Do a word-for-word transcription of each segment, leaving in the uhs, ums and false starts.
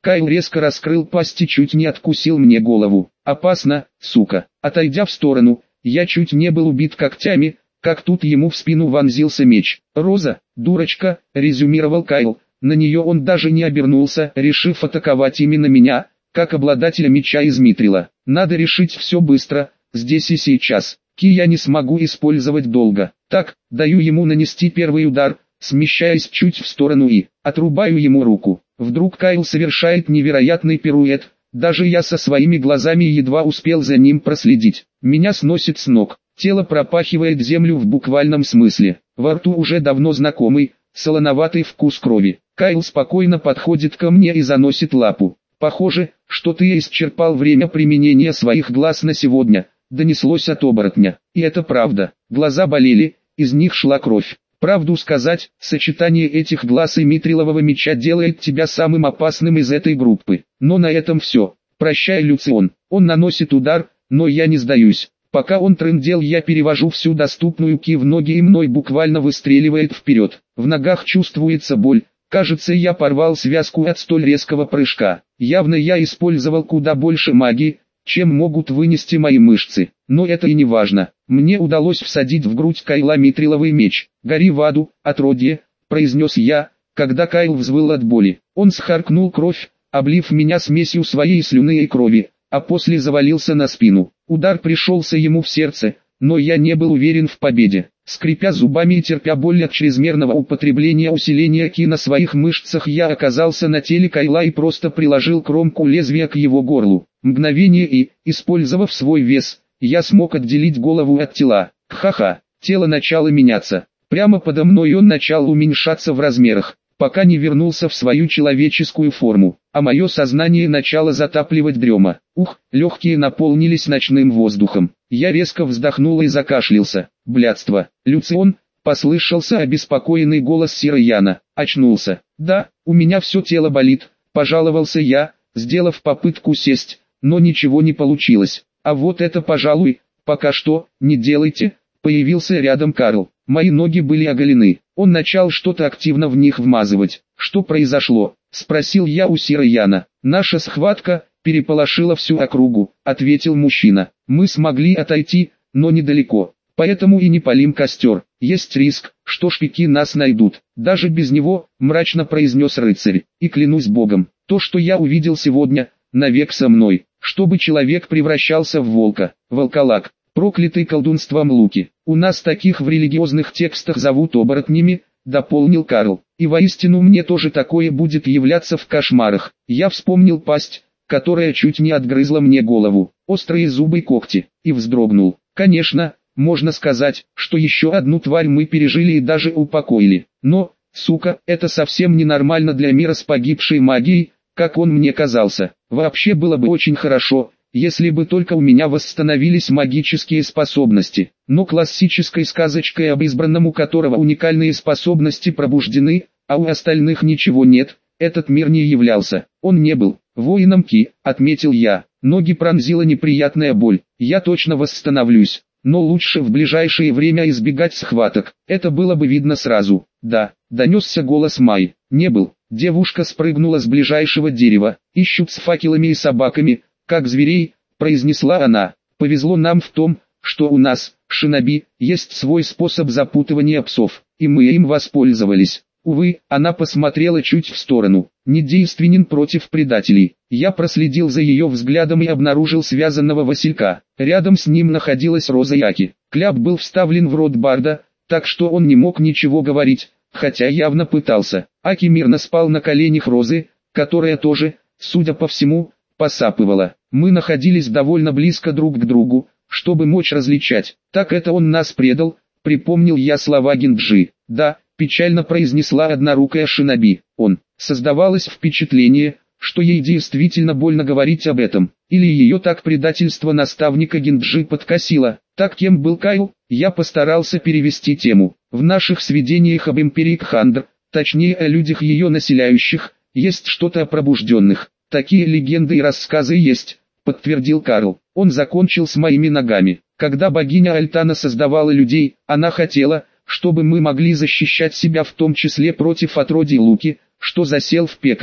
Кайл резко раскрыл пасть и чуть не откусил мне голову. «Опасно, сука!» Отойдя в сторону, я чуть не был убит когтями, как тут ему в спину вонзился меч. «Роза, дурочка», — резюмировал Кайл. На нее он даже не обернулся, решив атаковать именно меня, как обладателя меча из митрила. Надо решить все быстро, здесь и сейчас. Ки я не смогу использовать долго. Так, даю ему нанести первый удар, смещаясь чуть в сторону и отрубаю ему руку. Вдруг Кайл совершает невероятный пируэт. Даже я со своими глазами едва успел за ним проследить. Меня сносит с ног. Тело пропахивает землю в буквальном смысле. Во рту уже давно знакомый, солоноватый вкус крови. Кайл спокойно подходит ко мне и заносит лапу. «Похоже, что ты исчерпал время применения своих глаз на сегодня», — донеслось от оборотня. И это правда. Глаза болели, из них шла кровь. Правду сказать, сочетание этих глаз и митрилового меча делает тебя самым опасным из этой группы. Но на этом все. Прощай, Люцион. Он наносит удар, но я не сдаюсь. Пока он трындел, я перевожу всю доступную ки в ноги и мной буквально выстреливает вперед. В ногах чувствуется боль. Кажется, я порвал связку от столь резкого прыжка. Явно я использовал куда больше магии, чем могут вынести мои мышцы. Но это и не важно. Мне удалось всадить в грудь Кайла митриловый меч. «Гори в аду, отродье», — произнес я, когда Кайл взвыл от боли. Он схаркнул кровь, облив меня смесью своей слюны и крови, а после завалился на спину. Удар пришелся ему в сердце, но я не был уверен в победе. Скрипя зубами и терпя боль от чрезмерного употребления усиления ки на своих мышцах, я оказался на теле Кайла и просто приложил кромку лезвия к его горлу. Мгновение и, использовав свой вес, я смог отделить голову от тела. Ха-ха, тело начало меняться. Прямо подо мной он начал уменьшаться в размерах, пока не вернулся в свою человеческую форму, а мое сознание начало затапливать дрема. Ух, легкие наполнились ночным воздухом. Я резко вздохнул и закашлялся. Блядство. «Люцион», — послышался обеспокоенный голос Сира Яна. Очнулся. «Да, у меня все тело болит», — пожаловался я, сделав попытку сесть, но ничего не получилось. «А вот это, пожалуй, пока что, не делайте», — появился рядом Карл. Мои ноги были оголены. Он начал что-то активно в них вмазывать. «Что произошло?» — спросил я у Сира Яна. «Наша схватка переполошила всю округу», — ответил мужчина. «Мы смогли отойти, но недалеко. Поэтому и не палим костер. Есть риск, что шпики нас найдут. Даже без него», — мрачно произнес рыцарь. «И клянусь Богом, то, что я увидел сегодня, навек со мной. Чтобы человек превращался в волка, волколак, проклятый колдунством Луки. У нас таких в религиозных текстах зовут оборотнями», — дополнил Карл. «И воистину мне тоже такое будет являться в кошмарах». Я вспомнил пасть, которая чуть не отгрызла мне голову, острые зубы и когти, и вздрогнул. Конечно, можно сказать, что еще одну тварь мы пережили и даже упокоили. Но, сука, это совсем ненормально для мира с погибшей магией, как он мне казался. Вообще было бы очень хорошо, если бы только у меня восстановились магические способности. Но классической сказочкой об избранном, у которого уникальные способности пробуждены, а у остальных ничего нет, этот мир не являлся. Он не был воином ки, отметил я. Ноги пронзила неприятная боль. Я точно восстановлюсь. Но лучше в ближайшее время избегать схваток. Это было бы видно сразу. Да, донесся голос Май. Не был. Девушка спрыгнула с ближайшего дерева. Ищут с факелами и собаками, как зверей, произнесла она. Повезло нам в том, что у нас, шиноби, есть свой способ запутывания псов, и мы им воспользовались. Увы, она посмотрела чуть в сторону. Недейственен против предателей. Я проследил за ее взглядом и обнаружил связанного Василька. Рядом с ним находилась Роза Яки. Кляп был вставлен в рот Барда, так что он не мог ничего говорить, хотя явно пытался. Аки мирно спал на коленях Розы, которая тоже, судя по всему, посапывала. Мы находились довольно близко друг к другу, чтобы мочь различать. Так это он нас предал, припомнил я слова Гинджи. Да, печально произнесла однорукая шиноби. Он. Создавалось впечатление, что ей действительно больно говорить об этом. Или ее так предательство наставника Гинджи подкосило. Так кем был Кайл? Я постарался перевести тему. В наших сведениях об империи Кхандр, точнее о людях ее населяющих, есть что-то о пробужденных. Такие легенды и рассказы есть, подтвердил Карл. Он закончил с моими ногами. Когда богиня Альтана создавала людей, она хотела, чтобы мы могли защищать себя в том числе против отродий Луки, что засел в пекле.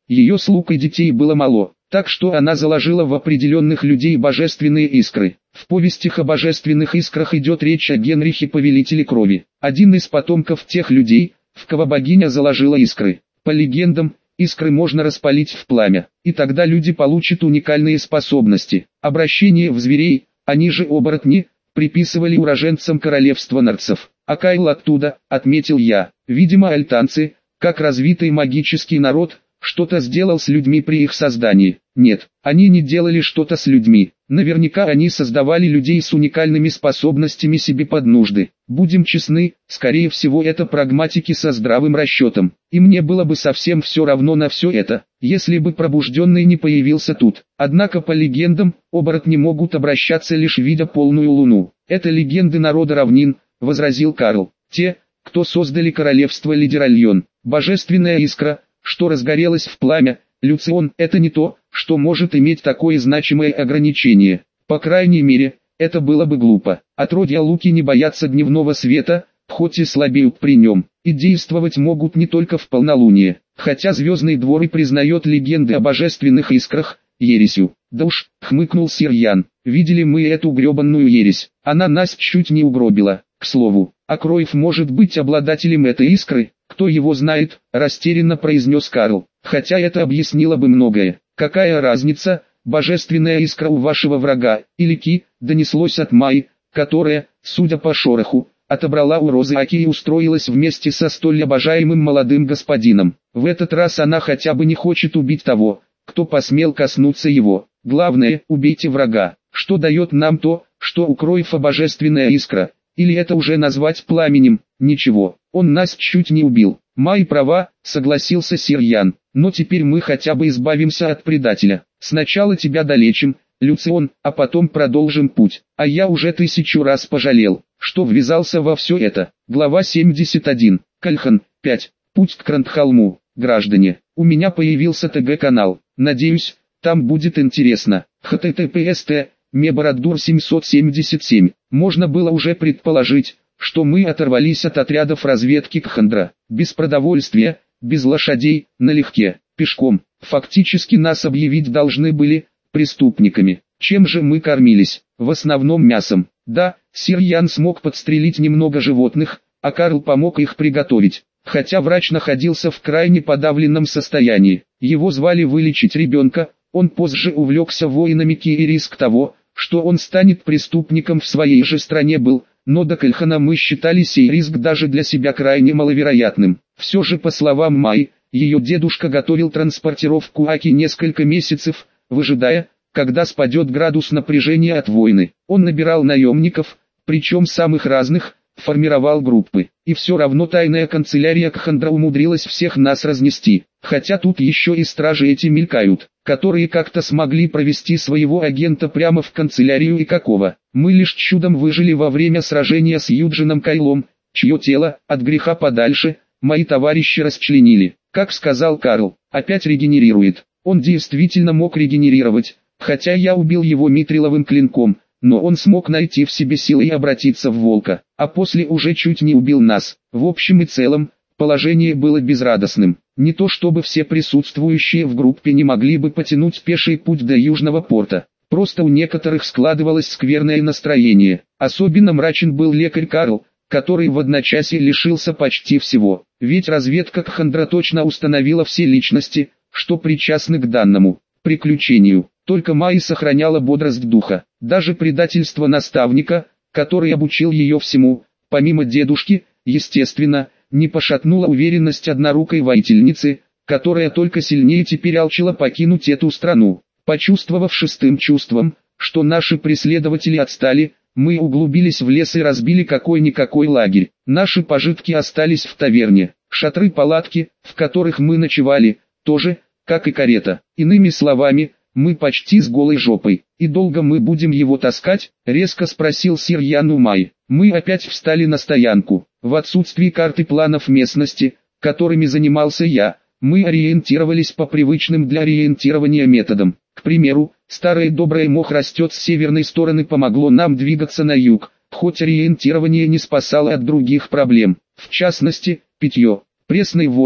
Ее слуг и детей было мало, так что она заложила в определенных людей божественные искры. В повестях о божественных искрах идет речь о Генрихе Повелителе Крови, один из потомков тех людей, в кого богиня заложила искры. По легендам, искры можно распалить в пламя, и тогда люди получат уникальные способности. Обращение в зверей, они же оборотни, приписывали уроженцам королевства нарцев. А Кайл оттуда, отметил я. Видимо, альтанцы, как развитый магический народ, что-то сделал с людьми при их создании. Нет, они не делали что-то с людьми. Наверняка они создавали людей с уникальными способностями себе под нужды. Будем честны, скорее всего это прагматики со здравым расчетом. И мне было бы совсем все равно на все это, если бы пробужденный не появился тут. Однако по легендам, оборотни могут обращаться лишь видя полную луну. Это легенды народа равнин, возразил Карл. Те, кто создали королевство Лидеральон. Божественная искра, что разгорелось в пламя, Люцион, это не то, что может иметь такое значимое ограничение. По крайней мере, это было бы глупо. Отродья Луки не боятся дневного света, хоть и слабеют при нем, и действовать могут не только в полнолуние. Хотя Звездный двор и признает легенды о божественных искрах ересью. Да уж, хмыкнул сир Ян, видели мы эту гребанную ересь, она нас чуть не угробила. К слову, а Кройф может быть обладателем этой искры? Кто его знает, растерянно произнес Карл. Хотя это объяснило бы многое. Какая разница, божественная искра у вашего врага, или Ки, донеслось от Майи, которая, судя по шороху, отобрала у Розы Аки и устроилась вместе со столь обожаемым молодым господином. В этот раз она хотя бы не хочет убить того, кто посмел коснуться его. Главное, убейте врага. Что дает нам то, что у Кройфа божественная искра? Или это уже назвать пламенем? Ничего, он нас чуть не убил. Май права, согласился сир Ян, но теперь мы хотя бы избавимся от предателя. Сначала тебя долечим, Люцион, а потом продолжим путь. А я уже тысячу раз пожалел, что ввязался во все это. Глава семьдесят один. Кальхан, пять. Путь к Крантхолму. Граждане, у меня появился ТГ-канал. Надеюсь, там будет интересно. эйч ти ти пи эс тэ Мебороддур семьсот семьдесят семь. Можно было уже предположить, что мы оторвались от отрядов разведки Кхандра. Без продовольствия, без лошадей, налегке, пешком. Фактически нас объявить должны были преступниками. Чем же мы кормились? В основном мясом. Да, сир Ян смог подстрелить немного животных, а Карл помог их приготовить. Хотя врач находился в крайне подавленном состоянии. Его звали вылечить ребенка, он позже увлекся воинами Ки, и риск того, что он станет преступником в своей же стране был, но до Кальхана мы считали сей риск даже для себя крайне маловероятным. Все же, по словам Майи, ее дедушка готовил транспортировку Аки несколько месяцев, выжидая, когда спадет градус напряжения от войны. Он набирал наемников, причем самых разных, формировал группы. И все равно тайная канцелярия Кхандра умудрилась всех нас разнести. Хотя тут еще и стражи эти мелькают, которые как-то смогли провести своего агента прямо в канцелярию, и какого. Мы лишь чудом выжили во время сражения с Юджином Кайлом, чье тело, от греха подальше, мои товарищи расчленили. Как сказал Карл, опять регенерирует. Он действительно мог регенерировать, хотя я убил его митриловым клинком, но он смог найти в себе силы и обратиться в волка, а после уже чуть не убил нас. В общем и целом, положение было безрадостным. Не то чтобы все присутствующие в группе не могли бы потянуть пеший путь до Южного порта. Просто у некоторых складывалось скверное настроение. Особенно мрачен был лекарь Карл, который в одночасье лишился почти всего. Ведь разведка Кхандра точно установила все личности, что причастны к данному приключению. Только Майи сохраняла бодрость духа. Даже предательство наставника, который обучил ее всему, помимо дедушки, естественно, не пошатнула уверенность однорукой воительницы, которая только сильнее теперь алчила покинуть эту страну. Почувствовав шестым чувством, что наши преследователи отстали, мы углубились в лес и разбили какой-никакой лагерь. Наши пожитки остались в таверне. Шатры-палатки, в которых мы ночевали, тоже, как и карета. Иными словами, мы почти с голой жопой. И долго мы будем его таскать? Резко спросил сир Ян у Майи. Мы опять встали на стоянку. В отсутствии карты планов местности, которыми занимался я, мы ориентировались по привычным для ориентирования методам. К примеру, старое доброе мох растет с северной стороны помогло нам двигаться на юг, хоть ориентирование не спасало от других проблем. В частности, питье. Пресные воды,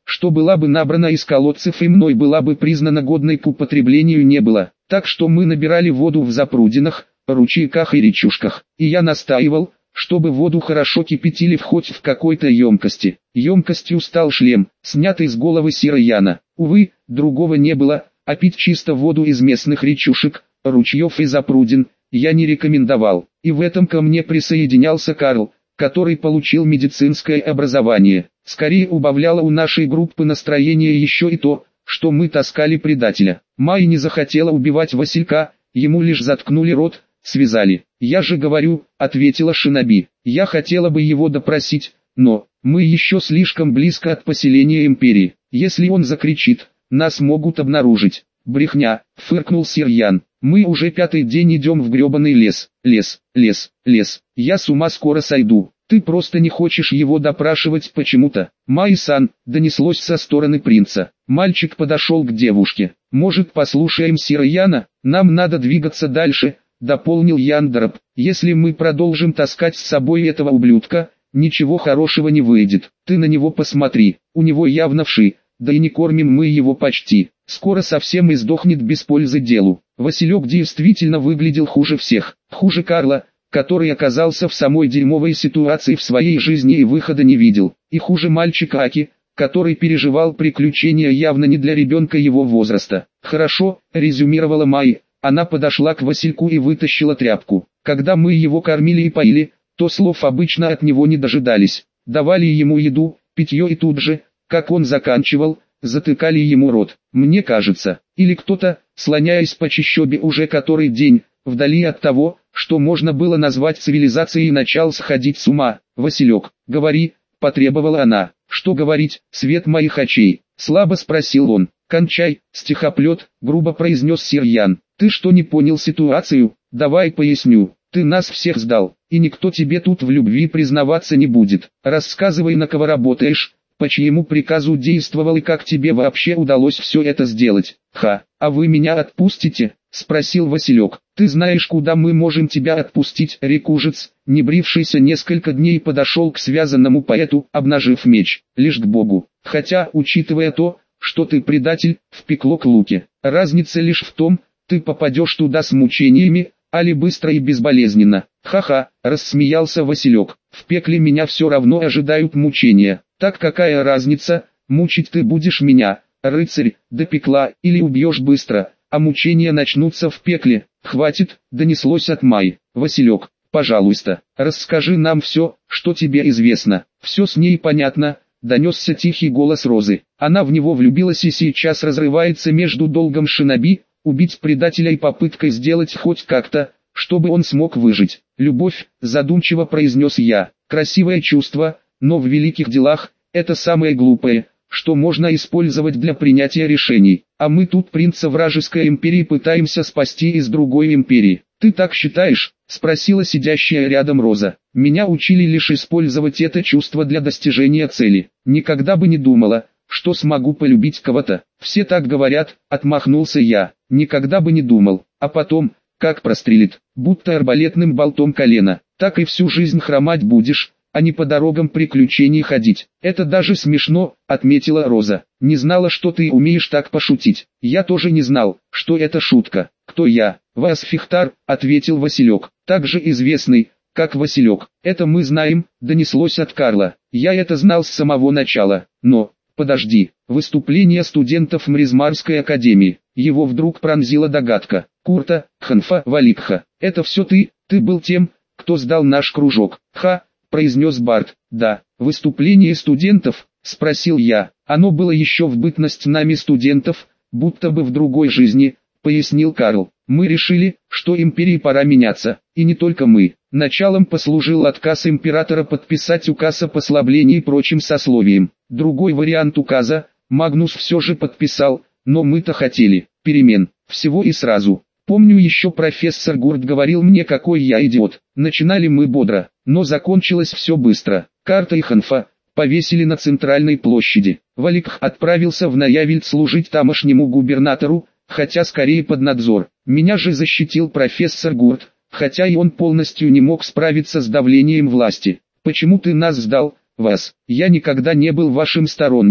что была бы набрана из колодцев и мной была бы признана годной к употреблению, не было. Так что мы набирали воду в запрудинах, ручейках и речушках. И я настаивал, чтобы воду хорошо кипятили в хоть в какой-то емкости. Емкостью стал шлем, снятый с головы Сирояна. Увы, другого не было, а пить чисто воду из местных речушек, ручьев и запрудин я не рекомендовал. И в этом ко мне присоединялся Карл, который получил медицинское образование. Скорее убавляло у нашей группы настроение еще и то, что мы таскали предателя. Май не захотела убивать Василька, ему лишь заткнули рот, связали. «Я же говорю», — ответила Шиноби, — «я хотела бы его допросить, но мы еще слишком близко от поселения Империи. Если он закричит, нас могут обнаружить». «Брехня», — фыркнул Сирьян. «Мы уже пятый день идем в гребаный лес, лес, лес, лес. Я с ума скоро сойду. Ты просто не хочешь его допрашивать почему-то». «Май-сан», — донеслось со стороны принца. Мальчик подошел к девушке. «Может, послушаем Сирьяна? Нам надо двигаться дальше», — дополнил Яндроп. «Если мы продолжим таскать с собой этого ублюдка, ничего хорошего не выйдет. Ты на него посмотри, у него явно вши, да и не кормим мы его почти. Скоро совсем издохнет без пользы делу». Василек действительно выглядел хуже всех, хуже Карла, который оказался в самой дерьмовой ситуации в своей жизни и выхода не видел, и хуже мальчика Аки, который переживал приключения явно не для ребенка его возраста. «Хорошо», — резюмировала Май. Она подошла к Васильку и вытащила тряпку. «Когда мы его кормили и поили, то слов обычно от него не дожидались. Давали ему еду, питье и тут же, как он заканчивал, затыкали ему рот. Мне кажется, или кто-то, слоняясь по чащобе уже который день, вдали от того, что можно было назвать цивилизацией, начал сходить с ума. «Василек, говори», — потребовала она. «Что говорить, свет моих очей?» — слабо спросил он. «Кончай, стихоплет», — грубо произнес Сирьян. «Ты что, не понял ситуацию? Давай поясню. Ты нас всех сдал, и никто тебе тут в любви признаваться не будет. Рассказывай, на кого работаешь, по чьему приказу действовал и как тебе вообще удалось все это сделать». «Ха, а вы меня отпустите?» — спросил Василек. «Ты знаешь, куда мы можем тебя отпустить?» Рекужец, не брившийся несколько дней, подошел к связанному поэту, обнажив меч. «Лишь к Богу. Хотя, учитывая то, что ты предатель, впекло к луке. Разница лишь в том, ты попадешь туда с мучениями, али быстро и безболезненно». «Ха-ха», — рассмеялся Василек. «В пекле меня все равно ожидают мучения. Так какая разница, мучить ты будешь меня, рыцарь, до пекла, или убьешь быстро, а мучения начнутся в пекле». «Хватит», — донеслось от Май. «Василек, пожалуйста, расскажи нам все, что тебе известно». «Все с ней понятно», — донесся тихий голос Розы. «Она в него влюбилась и сейчас разрывается между долгом Шиноби, убить предателя, и попыткой сделать хоть как-то, чтобы он смог выжить. Любовь», — задумчиво произнес я, — «красивое чувство, но в великих делах, это самое глупое, что можно использовать для принятия решений. А мы тут принца вражеской империи пытаемся спасти из другой империи». «Ты так считаешь?» — спросила сидящая рядом Роза. «Меня учили лишь использовать это чувство для достижения цели. Никогда бы не думала, что смогу полюбить кого-то. Все так говорят», — отмахнулся я. «Никогда бы не думал. А потом, как прострелит, будто арбалетным болтом колено, так и всю жизнь хромать будешь, а не по дорогам приключений ходить». «Это даже смешно», — отметила Роза. «Не знала, что ты умеешь так пошутить». «Я тоже не знал, что это шутка». «Кто я?» «Васфихтар», — ответил Василек, также известный, как Василек. «Это мы знаем», — донеслось от Карла. «Я это знал с самого начала. Но, подожди, выступление студентов Мризмарской академии». Его вдруг пронзила догадка. «Курта, Ханфа, Валикха, это все ты? Ты был тем, кто сдал наш кружок?» «Ха», — произнес Барт. «Да, выступление студентов?» — спросил я. «Оно было еще в бытность нами студентов, будто бы в другой жизни», — пояснил Карл. «Мы решили, что империи пора меняться, и не только мы. Началом послужил отказ императора подписать указ о послаблении и прочим сословиям. Другой вариант указа Магнус все же подписал, но мы-то хотели перемен, всего и сразу. Помню, еще профессор Гурт говорил мне, какой я идиот. Начинали мы бодро, но закончилось все быстро. Карта и Ханфа повесили на центральной площади. Валикх отправился в Наявельт служить тамошнему губернатору, хотя скорее под надзор. Меня же защитил профессор Гурт, хотя и он полностью не мог справиться с давлением власти. «Почему ты нас сдал, вас? Я никогда не был вашим сторонником».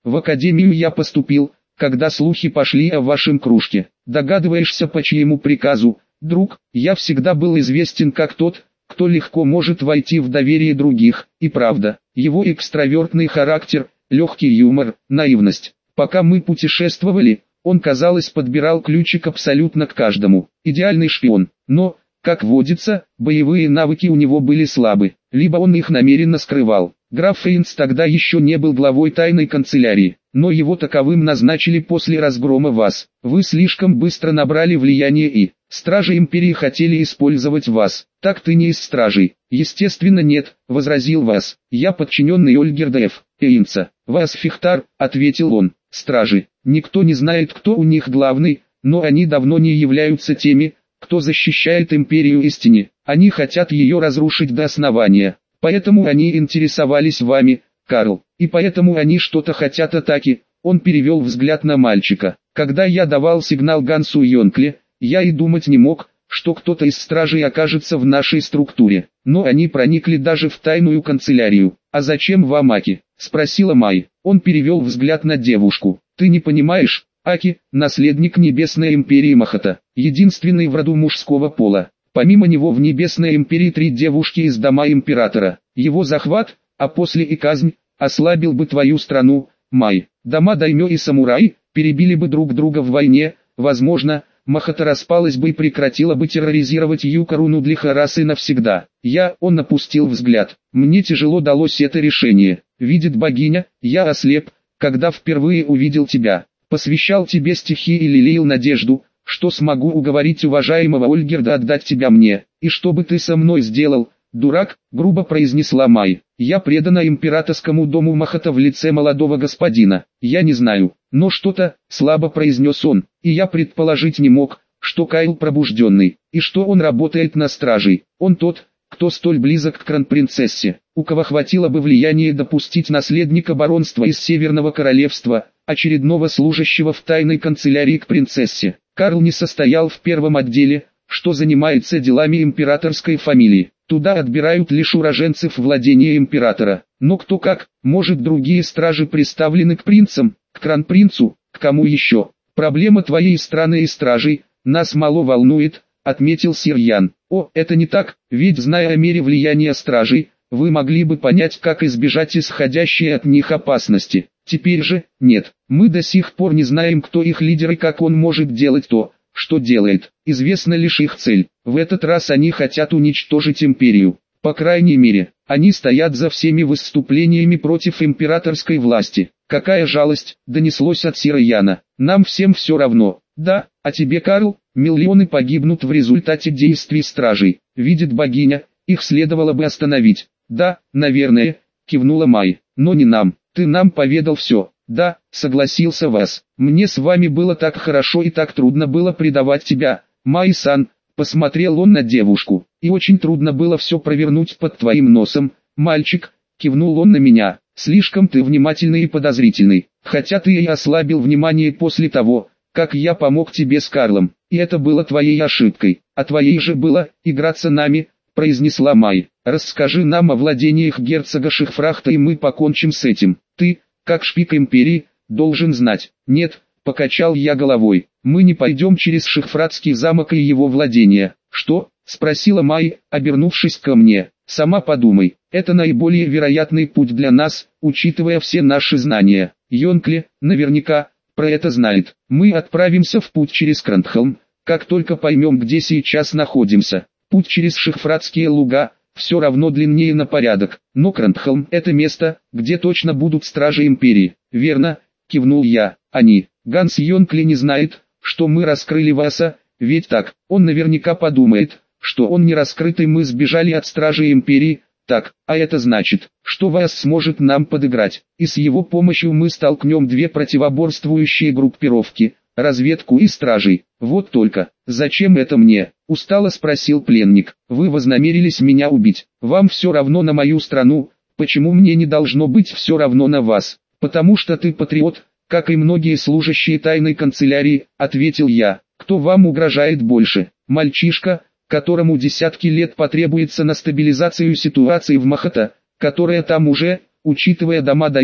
В академию я поступил, когда слухи пошли о вашем кружке. Догадываешься, по чьему приказу, друг? Я всегда был известен как тот, кто легко может войти в доверие других, и правда, его экстравертный характер, легкий юмор, наивность. Пока мы путешествовали, он, казалось, подбирал ключик абсолютно к каждому. Идеальный шпион, но, как водится, боевые навыки у него были слабы, либо он их намеренно скрывал. Граф Фейнс тогда еще не был главой тайной канцелярии, но его таковым назначили после разгрома вас. Вы слишком быстро набрали влияние и, стражи империи хотели использовать вас. Так ты не из стражей. Естественно нет, возразил вас. Я подчиненный Ольгерда Ф. Эйнца. Вас Фихтар, ответил он. Стражи. Никто не знает, кто у них главный, но они давно не являются теми, кто защищает империю истине. Они хотят ее разрушить до основания. Поэтому они интересовались вами, Карл, и поэтому они что-то хотят атаки. Он перевел взгляд на мальчика. Когда я давал сигнал Гансу Йонкле, я и думать не мог, что кто-то из стражей окажется в нашей структуре. Но они проникли даже в тайную канцелярию. А зачем вам Аки? Спросила Май. Он перевел взгляд на девушку. Ты не понимаешь, Аки, наследник Небесной Империи Махата, единственный в роду мужского пола. Помимо него в Небесной Империи три девушки из дома Императора. Его захват, а после и казнь, ослабил бы твою страну, Май. Дома Даймё и Самурай перебили бы друг друга в войне, возможно, Махата распалась бы и прекратила бы терроризировать Юкару Нудлиха раз и навсегда. Я, он опустил взгляд. Мне тяжело далось это решение. Видит богиня, я ослеп, когда впервые увидел тебя. Посвящал тебе стихи и лелеял надежду, что смогу уговорить уважаемого Ольгерда отдать тебя мне. И что бы ты со мной сделал, дурак, грубо произнесла Май. Я предана императорскому дому Махата в лице молодого господина. Я не знаю, но что-то, слабо произнес он, и я предположить не мог, что Кайл пробужденный, и что он работает на стражей. Он тот, кто столь близок к кронпринцессе, у кого хватило бы влияния допустить наследника баронства из Северного Королевства, очередного служащего в тайной канцелярии к принцессе. Карл не состоял в первом отделе, что занимается делами императорской фамилии. Туда отбирают лишь уроженцев владения императора. Но кто как, может другие стражи представлены к принцам, к кронпринцу, к кому еще. Проблема твоей страны и стражей, нас мало волнует, отметил сир Ян. О, это не так, ведь зная о мере влияния стражей, вы могли бы понять, как избежать исходящей от них опасности. Теперь же, нет, мы до сих пор не знаем, кто их лидер и как он может делать то, что делает. Известна лишь их цель. В этот раз они хотят уничтожить империю. По крайней мере, они стоят за всеми выступлениями против императорской власти. Какая жалость, донеслось от сира Яна. Нам всем все равно. Да, а тебе, Карл, миллионы погибнут в результате действий стражей. Видит богиня, их следовало бы остановить. Да, наверное, кивнула Май. Но не нам. Ты нам поведал все. Да, согласился Вас. Мне с вами было так хорошо и так трудно было предавать тебя, Май-сан. Посмотрел он на девушку. И очень трудно было все провернуть под твоим носом, мальчик. Кивнул он на меня. Слишком ты внимательный и подозрительный. Хотя ты и ослабил внимание после того, как я помог тебе с Карлом. И это было твоей ошибкой. А твоей же было играться нами, произнесла Май. Расскажи нам о владениях герцога Шихфрахта, и мы покончим с этим. Ты, как шпик империи, должен знать. Нет, покачал я головой. Мы не пойдем через Шихфратский замок и его владения. Что? Спросила Май, обернувшись ко мне. Сама подумай, это наиболее вероятный путь для нас, учитывая все наши знания. Йонкли, наверняка, про это знает. Мы отправимся в путь через Крандхелм, как только поймем, где сейчас находимся. Путь через Шихфратские луга все равно длиннее на порядок, но Крандхелм — это место, где точно будут стражи империи. Верно, кивнул я. Они. Ганс Йонкли не знает, что мы раскрыли Васа, ведь так, он наверняка подумает, что он не раскрытый, мы сбежали от стражи империи. Так, а это значит, что Вас сможет нам подыграть, и с его помощью мы столкнем две противоборствующие группировки, разведку и стражей. Вот только, зачем это мне? Устало спросил пленник. Вы вознамерились меня убить. Вам все равно на мою страну. Почему мне не должно быть все равно на вас? Потому что ты патриот, как и многие служащие тайной канцелярии, ответил я. Кто вам угрожает больше? Мальчишка, которому десятки лет потребуется на стабилизацию ситуации в Махата, которая там уже, учитывая дома Даймё,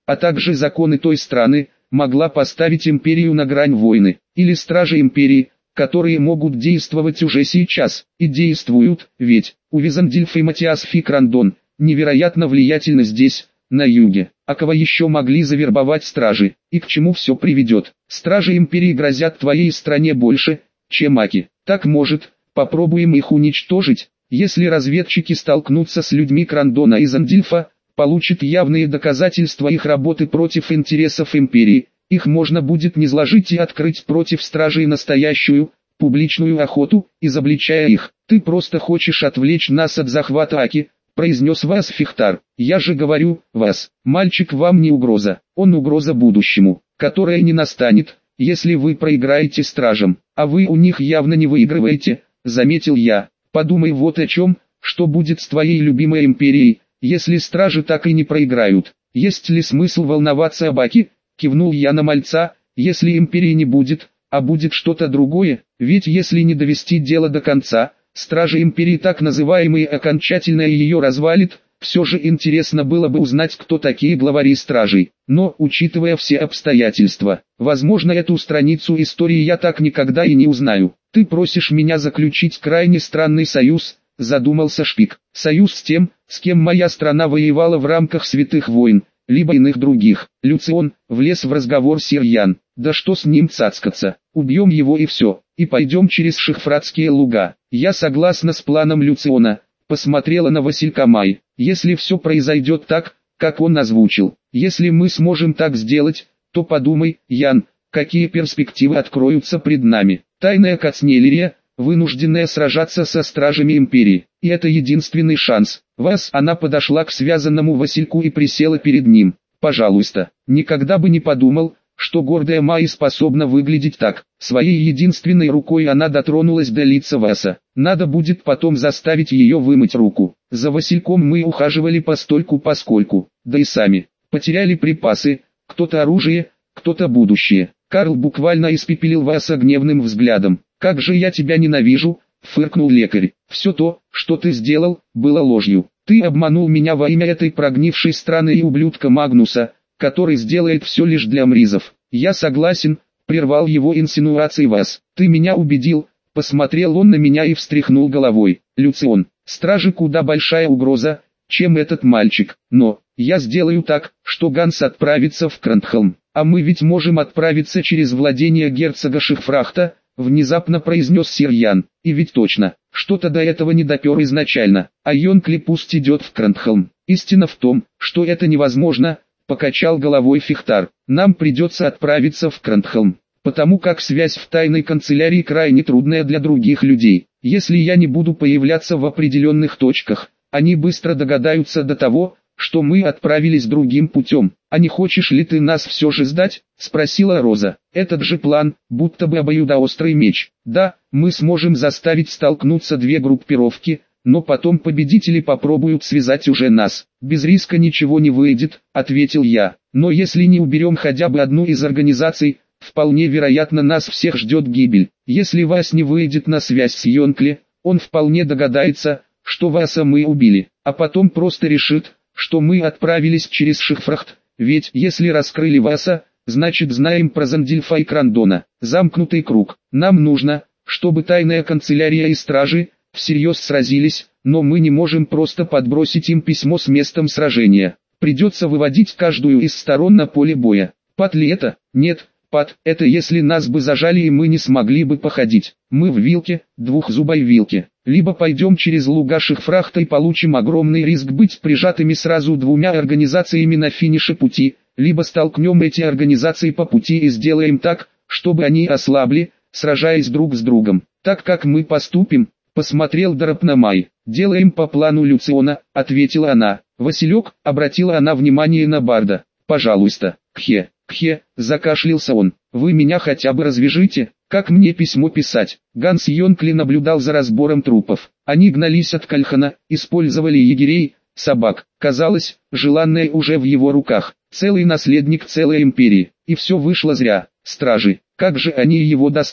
а также законы той страны, могла поставить империю на грань войны, или стражи империи, которые могут действовать уже сейчас, и действуют, ведь, у Визандильфа и Матиас Фикрандон, невероятно влиятельно здесь, на юге. А кого еще могли завербовать стражи, и к чему все приведет? Стражи империи грозят твоей стране больше, чем аки. Так может, попробуем их уничтожить? Если разведчики столкнутся с людьми Крандона и Зандильфа, получат явные доказательства их работы против интересов империи, их можно будет низложить и открыть против стражей настоящую, публичную охоту, изобличая их. Ты просто хочешь отвлечь нас от захвата Аки, произнес Вас Фихтар. Я же говорю, Вас, мальчик вам не угроза, он угроза будущему, которое не настанет, если вы проиграете стражам, а вы у них явно не выигрываете, заметил я. Подумай вот о чем, что будет с твоей любимой империей, если стражи так и не проиграют. Есть ли смысл волноваться об Аки? Кивнул я на мальца. Если империи не будет, а будет что-то другое, ведь если не довести дело до конца, стражи империи так называемые окончательно ее развалит. Все же интересно было бы узнать, кто такие главари стражей. Но, учитывая все обстоятельства, возможно, эту страницу истории я так никогда и не узнаю. Ты просишь меня заключить крайне странный союз, задумался Шпик. Союз с тем, с кем моя страна воевала в рамках святых войн, либо иных других. Люцион влез в разговор Сирьян. Да что с ним цацкаться, убьем его и все, и пойдем через Шихфратские луга. Я согласна с планом Люциона. Посмотрела на Василька Май. Если все произойдет так, как он озвучил, если мы сможем так сделать, то подумай, Ян, какие перспективы откроются пред нами. Тайная Кацнелерия, вынужденная сражаться со стражами империи, и это единственный шанс. Вас, она подошла к связанному Васильку и присела перед ним. Пожалуйста, никогда бы не подумал, что гордая Майя способна выглядеть так. Своей единственной рукой она дотронулась до лица Васа. Надо будет потом заставить ее вымыть руку. За Васильком мы ухаживали постольку-поскольку, да и сами. Потеряли припасы, кто-то оружие, кто-то будущее. Карл буквально испепелил Васа гневным взглядом. «Как же я тебя ненавижу!» — фыркнул лекарь. «Все то, что ты сделал, было ложью. Ты обманул меня во имя этой прогнившей страны и ублюдка Магнуса, который сделает все лишь для мризов. Я согласен», — прервал его инсинуации Вас. «Ты меня убедил», — посмотрел он на меня и встряхнул головой. «Люцион, стражи куда большая угроза, чем этот мальчик. Но, я сделаю так, что Ганс отправится в Крандхелм, а мы ведь можем отправиться через владение герцога Шихфрахта», — внезапно произнес Сирьян. «И ведь точно, что-то до этого не допер изначально, а Йонкли пусть идет в Крандхелм. Истина в том, что это невозможно», — покачал головой Фихтар. «Нам придется отправиться в Крандхелм, потому как связь в тайной канцелярии крайне трудная для других людей. Если я не буду появляться в определенных точках, они быстро догадаются до того, что мы отправились другим путем. А не хочешь ли ты нас все же сдать?» — спросила Роза. «Этот же план, будто бы обоюдоострый меч. Да, мы сможем заставить столкнуться две группировки, но потом победители попробуют связать уже нас. Без риска ничего не выйдет», — ответил я. «Но если не уберем хотя бы одну из организаций, вполне вероятно нас всех ждет гибель. Если Вас не выйдет на связь с Йонкли, он вполне догадается, что Васа мы убили, а потом просто решит, что мы отправились через Шихфрахт, ведь если раскрыли Васа, значит знаем про Зандильфа и Крандона. Замкнутый круг. Нам нужно, чтобы тайная канцелярия и стражи всерьез сразились, но мы не можем просто подбросить им письмо с местом сражения. Придется выводить каждую из сторон на поле боя. Пат ли это? Нет, Пат, это если нас бы зажали и мы не смогли бы походить. Мы в вилке, двухзубой вилке. Либо пойдем через луга Шихфрахта и получим огромный риск быть прижатыми сразу двумя организациями на финише пути, либо столкнем эти организации по пути и сделаем так, чтобы они ослабли, сражаясь друг с другом. Так как мы поступим, посмотрел Дараб на Май. «Делаем по плану Люциона», — ответила она. «Василек», — обратила она внимание на Барда. «Пожалуйста, Кхе, Кхе», — закашлялся он. «Вы меня хотя бы развяжите, как мне письмо писать?» Ганс Йонкли наблюдал за разбором трупов. Они гнались от Кальхана, использовали егерей, собак. Казалось, желанное уже в его руках. Целый наследник целой империи. И все вышло зря. Стражи, как же они его достали.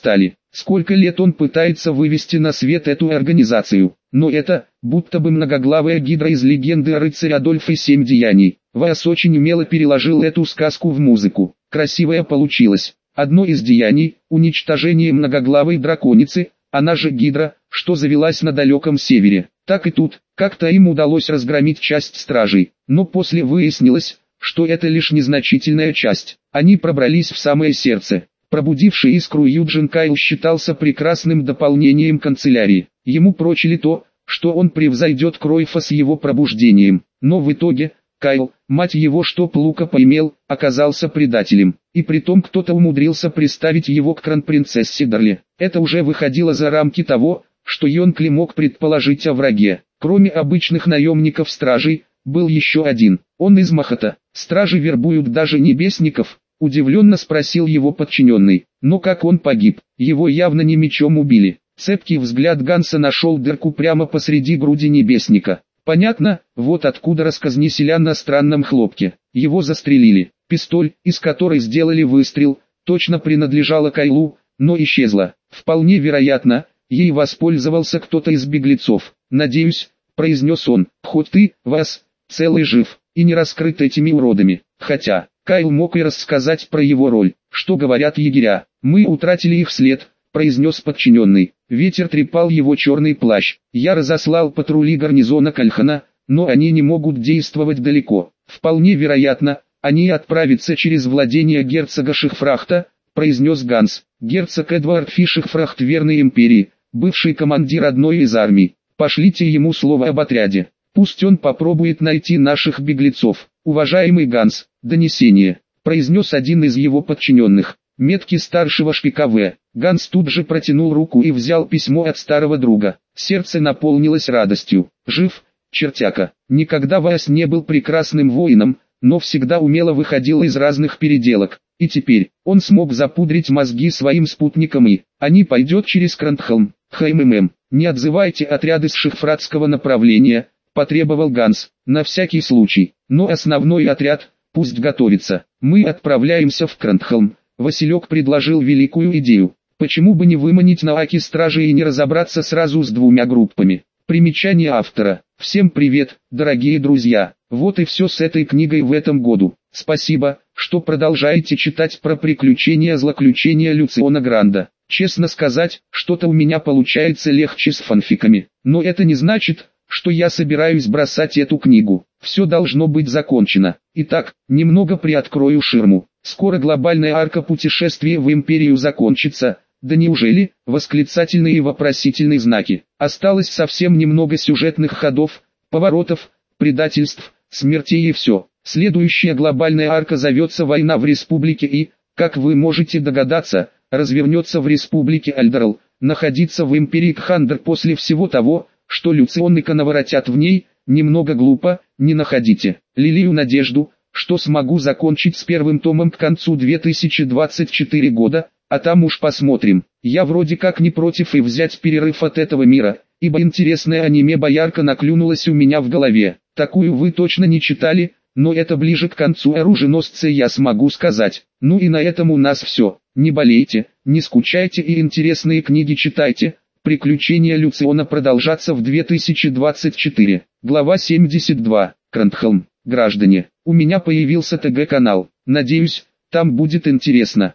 Сколько лет он пытается вывести на свет эту организацию. Но это, будто бы многоглавая гидра из легенды о рыцаре Адольфе «Семь деяний». Ваас очень умело переложил эту сказку в музыку. Красивая получилась. Одно из деяний – уничтожение многоглавой драконицы, она же гидра, что завелась на далеком севере. Так и тут, как-то им удалось разгромить часть стражей. Но после выяснилось, что это лишь незначительная часть. Они пробрались в самое сердце. Пробудивший искру Юджин Кайл считался прекрасным дополнением канцелярии. Ему прочили то, что он превзойдет Кройфа с его пробуждением. Но в итоге, Кайл, мать его чтоб лука поимел, оказался предателем. И притом кто-то умудрился приставить его к кронпринцессе Дарли. Это уже выходило за рамки того, что Йонкли мог предположить о враге. Кроме обычных наемников-стражей, был еще один. Он из Махата. Стражи вербуют даже небесников. Удивленно спросил его подчиненный. Но как он погиб? Его явно не мечом убили. Цепкий взгляд Ганса нашел дырку прямо посреди груди небесника. Понятно, вот откуда рассказни селян о странном хлопке. Его застрелили. Пистоль, из которой сделали выстрел, точно принадлежала Кайлу, но исчезла. Вполне вероятно, ей воспользовался кто-то из беглецов. «Надеюсь», — произнес он, — «хоть ты, Ваас, целый жив, и не раскрыт этими уродами». Хотя, Кайл мог и рассказать про его роль. Что говорят егеря? «Мы утратили их след», — произнес подчиненный. Ветер трепал его черный плащ. «Я разослал патрули гарнизона Кальхана, но они не могут действовать далеко. Вполне вероятно, они отправятся через владение герцога Шихфрахта», — произнес Ганс. «Герцог Эдвард Фишихфрахт верной империи, бывший командир одной из армий. Пошлите ему слово об отряде. Пусть он попробует найти наших беглецов». «Уважаемый Ганс, донесение», — произнес один из его подчиненных. Метки старшего шпика В. Ганс тут же протянул руку и взял письмо от старого друга. Сердце наполнилось радостью. Жив, чертяка. Никогда Ваас не был прекрасным воином, но всегда умело выходил из разных переделок. И теперь, он смог запудрить мозги своим спутникам и, они пойдет через Крантхелм. «ХММ, не отзывайте отряды с шихфратского направления», — потребовал Ганс, на всякий случай. «Но основной отряд, пусть готовится. Мы отправляемся в Крантхелм». Василек предложил великую идею. Почему бы не выманить на Аки стражи и не разобраться сразу с двумя группами? Примечание автора. Всем привет, дорогие друзья. Вот и все с этой книгой в этом году. Спасибо, что продолжаете читать про приключения злоключения Люциона Гранда. Честно сказать, что-то у меня получается легче с фанфиками. Но это не значит, что я собираюсь бросать эту книгу. Все должно быть закончено. Итак, немного приоткрою ширму. Скоро глобальная арка путешествия в Империю закончится. Да неужели? Восклицательные и вопросительные знаки. Осталось совсем немного сюжетных ходов, поворотов, предательств, смертей и все. Следующая глобальная арка зовется «Война в Республике» и, как вы можете догадаться, развернется в Республике Альдерл. Находиться в Империи Кхандр после всего того, что Люцион и Ка наворотят в ней, немного глупо, не находите. Лелею надежду, что смогу закончить с первым томом к концу две тысячи двадцать четвёртого года, а там уж посмотрим. Я вроде как не против и взять перерыв от этого мира, ибо интересное аниме «Боярка» наклюнулось у меня в голове. Такую вы точно не читали, но это ближе к концу «Оруженосца» я смогу сказать. Ну и на этом у нас все. Не болейте, не скучайте и интересные книги читайте. Приключения Люциона продолжатся в две тысячи двадцать четвёртом. Глава семьдесят два. Крантхелм. Граждане, у меня появился ТГ-канал. Надеюсь, там будет интересно.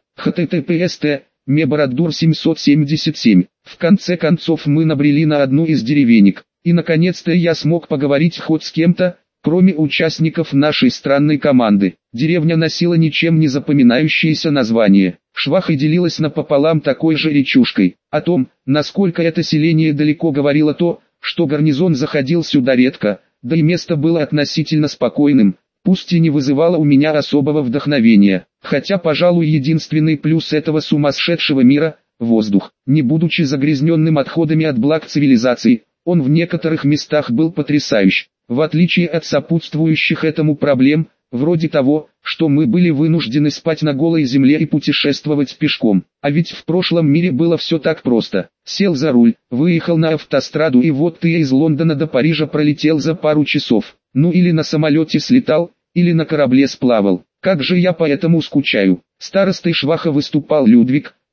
https Меборадур семьсот семьдесят семь. В конце концов мы набрели на одну из деревенек. И наконец-то я смог поговорить хоть с кем-то, кроме участников нашей странной команды. Деревня носила ничем не запоминающееся название. Шваха делилась напополам такой же речушкой. О том, насколько это селение далеко, говорило то, что гарнизон заходил сюда редко, да и место было относительно спокойным, пусть и не вызывало у меня особого вдохновения. Хотя, пожалуй, единственный плюс этого сумасшедшего мира – воздух. Не будучи загрязненным отходами от благ цивилизации, он в некоторых местах был потрясающий. В отличие от сопутствующих этому проблем, вроде того, что мы были вынуждены спать на голой земле и путешествовать пешком. А ведь в прошлом мире было все так просто. Сел за руль, выехал на автостраду и вот ты из Лондона до Парижа пролетел за пару часов. Ну или на самолете слетал, или на корабле сплавал. Как же я по этому скучаю. Старостой Шваха выступал Людвиг,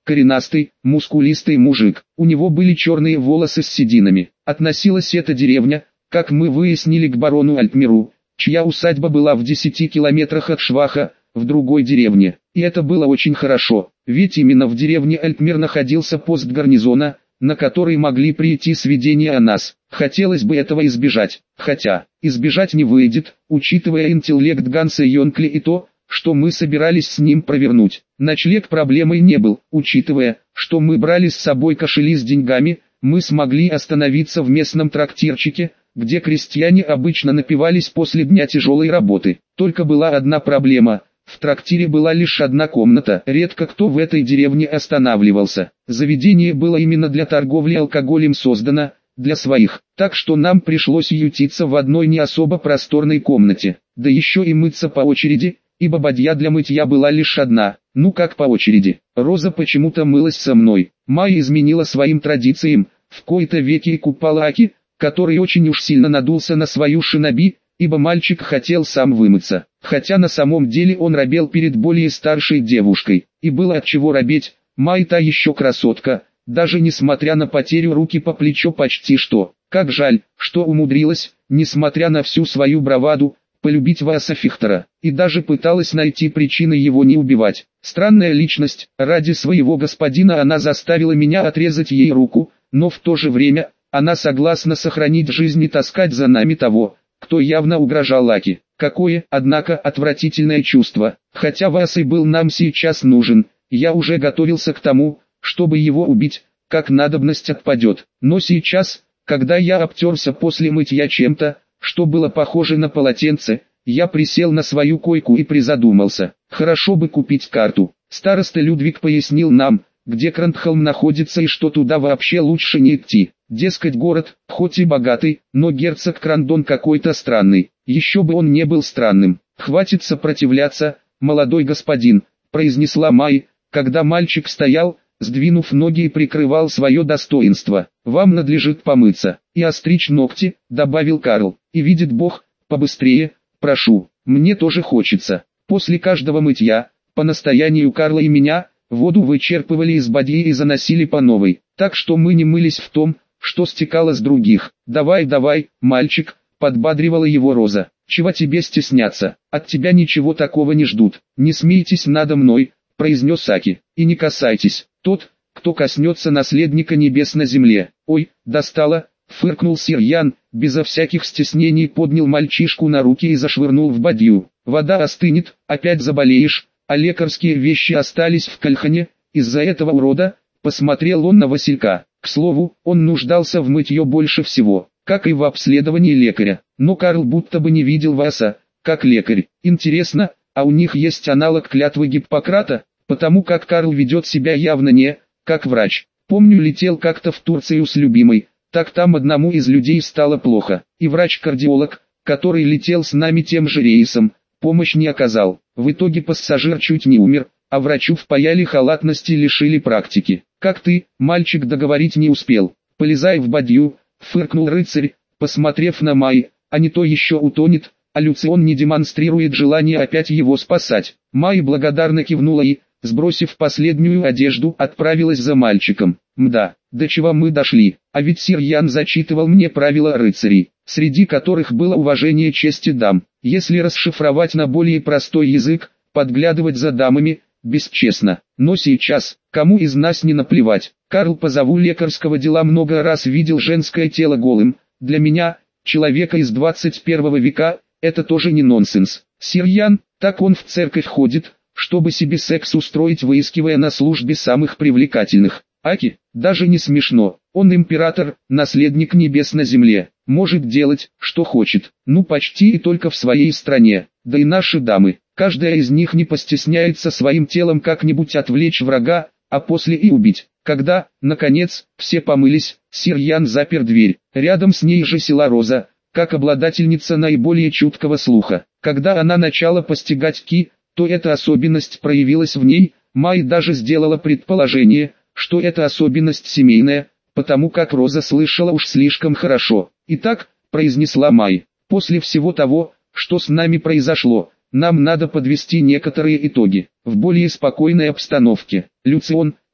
коренастый, мускулистый мужик. У него были черные волосы с сединами. Относилась эта деревня, как мы выяснили, к барону Альтмиру, чья усадьба была в десяти километрах от Шваха, в другой деревне. И это было очень хорошо, ведь именно в деревне Альтмир находился пост гарнизона, на который могли прийти сведения о нас. Хотелось бы этого избежать, хотя, избежать не выйдет, учитывая интеллект Ганса Йонкли и то, что мы собирались с ним провернуть. Ночлег проблемой не был, учитывая, что мы брали с собой кошели с деньгами, мы смогли остановиться в местном трактирчике, где крестьяне обычно напивались после дня тяжелой работы. Только была одна проблема. В трактире была лишь одна комната, редко кто в этой деревне останавливался. Заведение было именно для торговли алкоголем создано, для своих, так что нам пришлось ютиться в одной не особо просторной комнате, да еще и мыться по очереди, ибо бадья для мытья была лишь одна. Ну как по очереди, Роза почему-то мылась со мной. Майя изменила своим традициям, в кои-то веки и купала Аки, который очень уж сильно надулся на свою шиноби, ибо мальчик хотел сам вымыться, хотя на самом деле он робел перед более старшей девушкой, и было от чего робеть. Майя та еще красотка, даже несмотря на потерю руки по плечо почти что. Как жаль, что умудрилась, несмотря на всю свою браваду, полюбить Васа Фихтера, и даже пыталась найти причины его не убивать. Странная личность, ради своего господина она заставила меня отрезать ей руку, но в то же время, она согласна сохранить жизнь и таскать за нами того, кто явно угрожал Аки. Какое, однако, отвратительное чувство. Хотя Вас и был нам сейчас нужен, я уже готовился к тому, чтобы его убить, как надобность отпадет. Но сейчас, когда я обтерся после мытья чем-то, что было похоже на полотенце, я присел на свою койку и призадумался. Хорошо бы купить карту. Староста Людвиг пояснил нам, где Крандхолм находится и что туда вообще лучше не идти. Дескать, город, хоть и богатый, но герцог Крандон какой-то странный. Еще бы он не был странным. «Хватит сопротивляться, молодой господин», произнесла Май, когда мальчик стоял, сдвинув ноги и прикрывал свое достоинство. «Вам надлежит помыться и остричь ногти», добавил Карл. «И видит Бог, побыстрее, прошу, мне тоже хочется». После каждого мытья, по настоянию Карла и меня, воду вычерпывали из бадьи и заносили по новой, так что мы не мылись в том, что стекало с других. «Давай, давай, мальчик», подбадривала его Роза. «Чего тебе стесняться? От тебя ничего такого не ждут. Не смейтесь надо мной», произнес Аки. «И не касайтесь. Тот, кто коснется наследника небес на земле». «Ой, достало», фыркнул Сирьян, безо всяких стеснений поднял мальчишку на руки и зашвырнул в бадью. «Вода остынет, опять заболеешь, а лекарские вещи остались в кальхане, из-за этого урода», посмотрел он на Василька. К слову, он нуждался в мытье больше всего, как и в обследовании лекаря. Но Карл будто бы не видел Васа, как лекарь. Интересно, а у них есть аналог клятвы Гиппократа, потому как Карл ведет себя явно не, как врач. Помню, летел как-то в Турцию с любимой, так там одному из людей стало плохо, и врач-кардиолог, который летел с нами тем же рейсом, помощь не оказал. В итоге пассажир чуть не умер, а врачу впаяли халатности и лишили практики. «Как ты, мальчик?» договорить не успел. «Полезай в бадью», фыркнул рыцарь, посмотрев на Май, «а не то еще утонет», а Люцион не демонстрирует желания опять его спасать. Май благодарно кивнула и, сбросив последнюю одежду, отправилась за мальчиком. Мда, до чего мы дошли, а ведь Сирьян зачитывал мне правила рыцарей, среди которых было уважение чести дам. Если расшифровать на более простой язык, подглядывать за дамами, бесчестно. Но сейчас, кому из нас не наплевать. Карл по зову лекарского дела много раз видел женское тело голым. Для меня, человека из двадцать первого века, это тоже не нонсенс. Сирьян, так он в церковь ходит, чтобы себе секс устроить, выискивая на службе самых привлекательных. Аки, даже не смешно, он император, наследник небес на земле, может делать, что хочет, ну почти и только в своей стране, да и наши дамы, каждая из них не постесняется своим телом как-нибудь отвлечь врага, а после и убить. Когда, наконец, все помылись, Сирьян запер дверь, рядом с ней же села Роза, как обладательница наиболее чуткого слуха. Когда она начала постигать ки, то эта особенность проявилась в ней. Май даже сделала предположение, что это особенность семейная, потому как Роза слышала уж слишком хорошо. «Итак», произнесла Май, «после всего того, что с нами произошло, нам надо подвести некоторые итоги, в более спокойной обстановке. Люцион,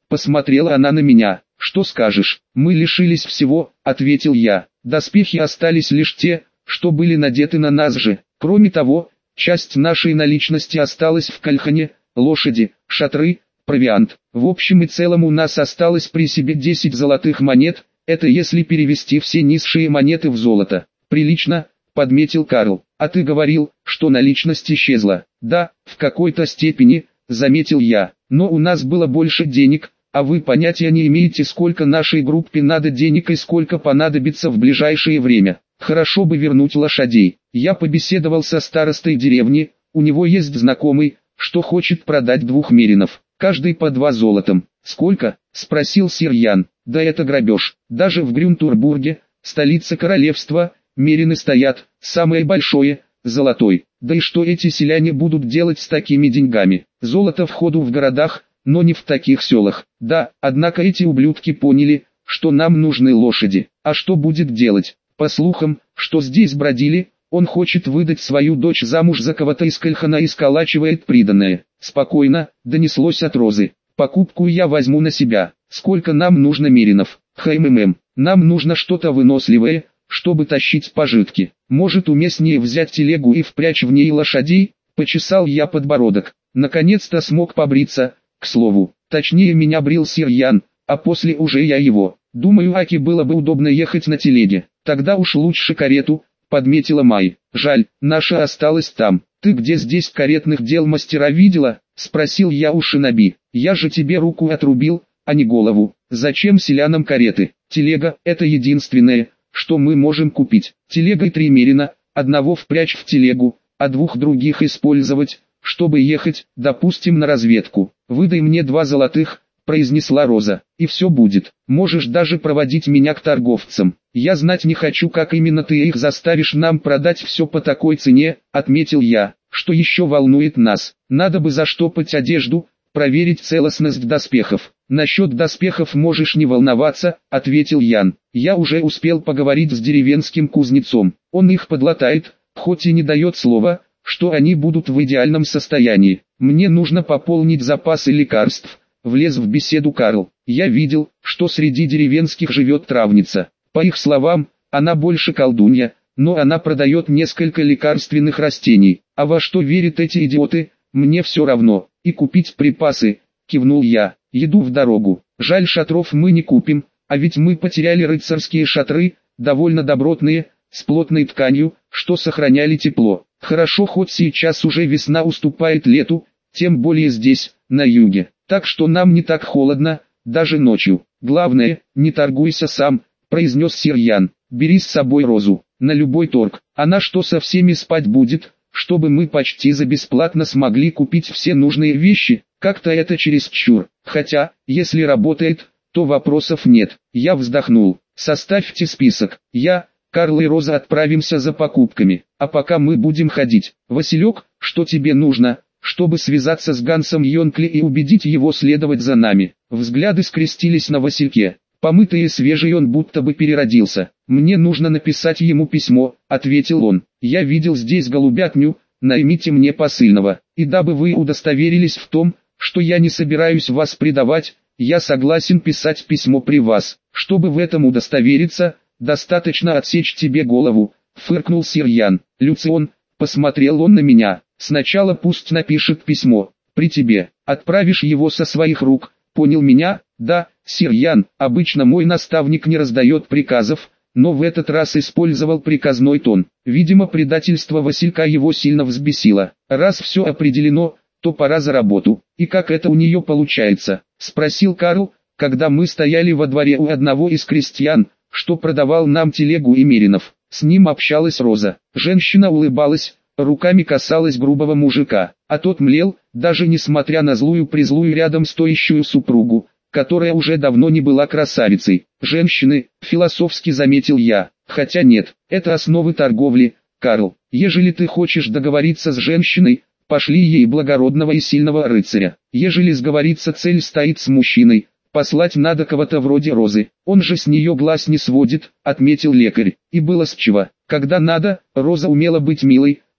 Посмотрела она на меня. «Что скажешь?» «Мы лишились всего», — ответил я. «Доспехи остались лишь те, что были надеты на нас же. Кроме того, часть нашей наличности осталась в кальхане, лошади, шатры, провиант. В общем и целом у нас осталось при себе десять золотых монет, это если перевести все низшие монеты в золото». «Прилично», — подметил Карл. «А ты говорил, что наличность исчезла». «Да, в какой-то степени», — заметил я. «Но у нас было больше денег, а вы понятия не имеете, сколько нашей группе надо денег и сколько понадобится в ближайшее время. Хорошо бы вернуть лошадей. Я побеседовал со старостой деревни, у него есть знакомый, что хочет продать двух меринов, каждый по два золотом». «Сколько?» — спросил сир Ян. «Да это грабеж. Даже в Грюнтурбурге, столице королевства, мерины стоят, самое большое, золотой. Да и что эти селяне будут делать с такими деньгами? Золото в ходу в городах, но не в таких селах. Да, однако эти ублюдки поняли, что нам нужны лошади. А что будет делать? По слухам, что здесь бродили, он хочет выдать свою дочь замуж за кого-то из кальхана и сколачивает приданое». «Спокойно», — донеслось от Розы. «Покупку я возьму на себя. Сколько нам нужно меринов?» «Хм-мм, нам нужно что-то выносливое, чтобы тащить пожитки. Может, уместнее взять телегу и впрячь в ней лошадей?» Почесал я подбородок. Наконец-то смог побриться. К слову, точнее меня брил сир Ян, а после уже я его. «Думаю, Аки было бы удобно ехать на телеге. Тогда уж лучше карету», — подметила Май. «Жаль, наша осталась там. Ты где здесь каретных дел мастера видела?» — спросил я у Шиноби. «Я же тебе руку отрубил, а не голову. Зачем селянам кареты? Телега — это единственное, что мы можем купить. Телегой три мерина, одного впрячь в телегу, а двух других использовать, чтобы ехать, допустим, на разведку. Выдай мне два золотых», — произнесла Роза, — «и все будет. Можешь даже проводить меня к торговцам. Я знать не хочу, как именно ты их заставишь нам продать все по такой цене», — отметил я. «Что еще волнует нас? Надо бы заштопать одежду, проверить целостность доспехов». «Насчет доспехов можешь не волноваться», — ответил Ян. «Я уже успел поговорить с деревенским кузнецом. Он их подлатает, хоть и не дает слова, что они будут в идеальном состоянии. Мне нужно пополнить запасы лекарств», — влез в беседу Карл. «Я видел, что среди деревенских живет травница. По их словам, она больше колдунья, но она продает несколько лекарственных растений. А во что верят эти идиоты, мне все равно. И купить припасы», — кивнул я. «Еду в дорогу. Жаль, шатров мы не купим, а ведь мы потеряли рыцарские шатры, довольно добротные, с плотной тканью, что сохраняли тепло. Хорошо, хоть сейчас уже весна уступает лету, тем более здесь, на юге. Так что нам не так холодно, даже ночью. Главное, не торгуйся сам», — произнес сир Ян. «Бери с собой Розу, на любой торг. Она что, со всеми спать будет, чтобы мы почти за бесплатно смогли купить все нужные вещи? Как-то это чересчур. Хотя, если работает, то вопросов нет». Я вздохнул. «Составьте список. Я, Карл и Роза отправимся за покупками. А пока мы будем ходить. Василек, что тебе нужно, чтобы связаться с Гансом Йонкли и убедить его следовать за нами?» Взгляды скрестились на Васильке. Помытый и свежий он будто бы переродился. «Мне нужно написать ему письмо», — ответил он. «Я видел здесь голубятню, наймите мне посыльного. И дабы вы удостоверились в том, что я не собираюсь вас предавать, я согласен писать письмо при вас. Чтобы в этом удостовериться, достаточно отсечь тебе голову», — фыркнул сир Ян. «Люцион», — посмотрел он на меня, — «сначала пусть напишет письмо, при тебе, отправишь его со своих рук, понял меня?» «Да, сир Ян, обычно мой наставник не раздает приказов, но в этот раз использовал приказной тон. Видимо, предательство Василька его сильно взбесило. Раз все определено, то пора за работу. И как это у нее получается?» — спросил Карл, когда мы стояли во дворе у одного из крестьян, что продавал нам телегу и меринов. С ним общалась Роза. Женщина улыбалась, руками касалась грубого мужика, а тот млел, даже несмотря на злую-призлую рядом стоящую супругу, которая уже давно не была красавицей. «Женщины», — философски заметил я, — «хотя нет, это основы торговли, Карл. Ежели ты хочешь договориться с женщиной, пошли ей благородного и сильного рыцаря. Ежели сговориться цель стоит с мужчиной, послать надо кого-то вроде Розы, он же с нее глаз не сводит», — отметил лекарь. И было с чего. Когда надо, Роза умела быть милой,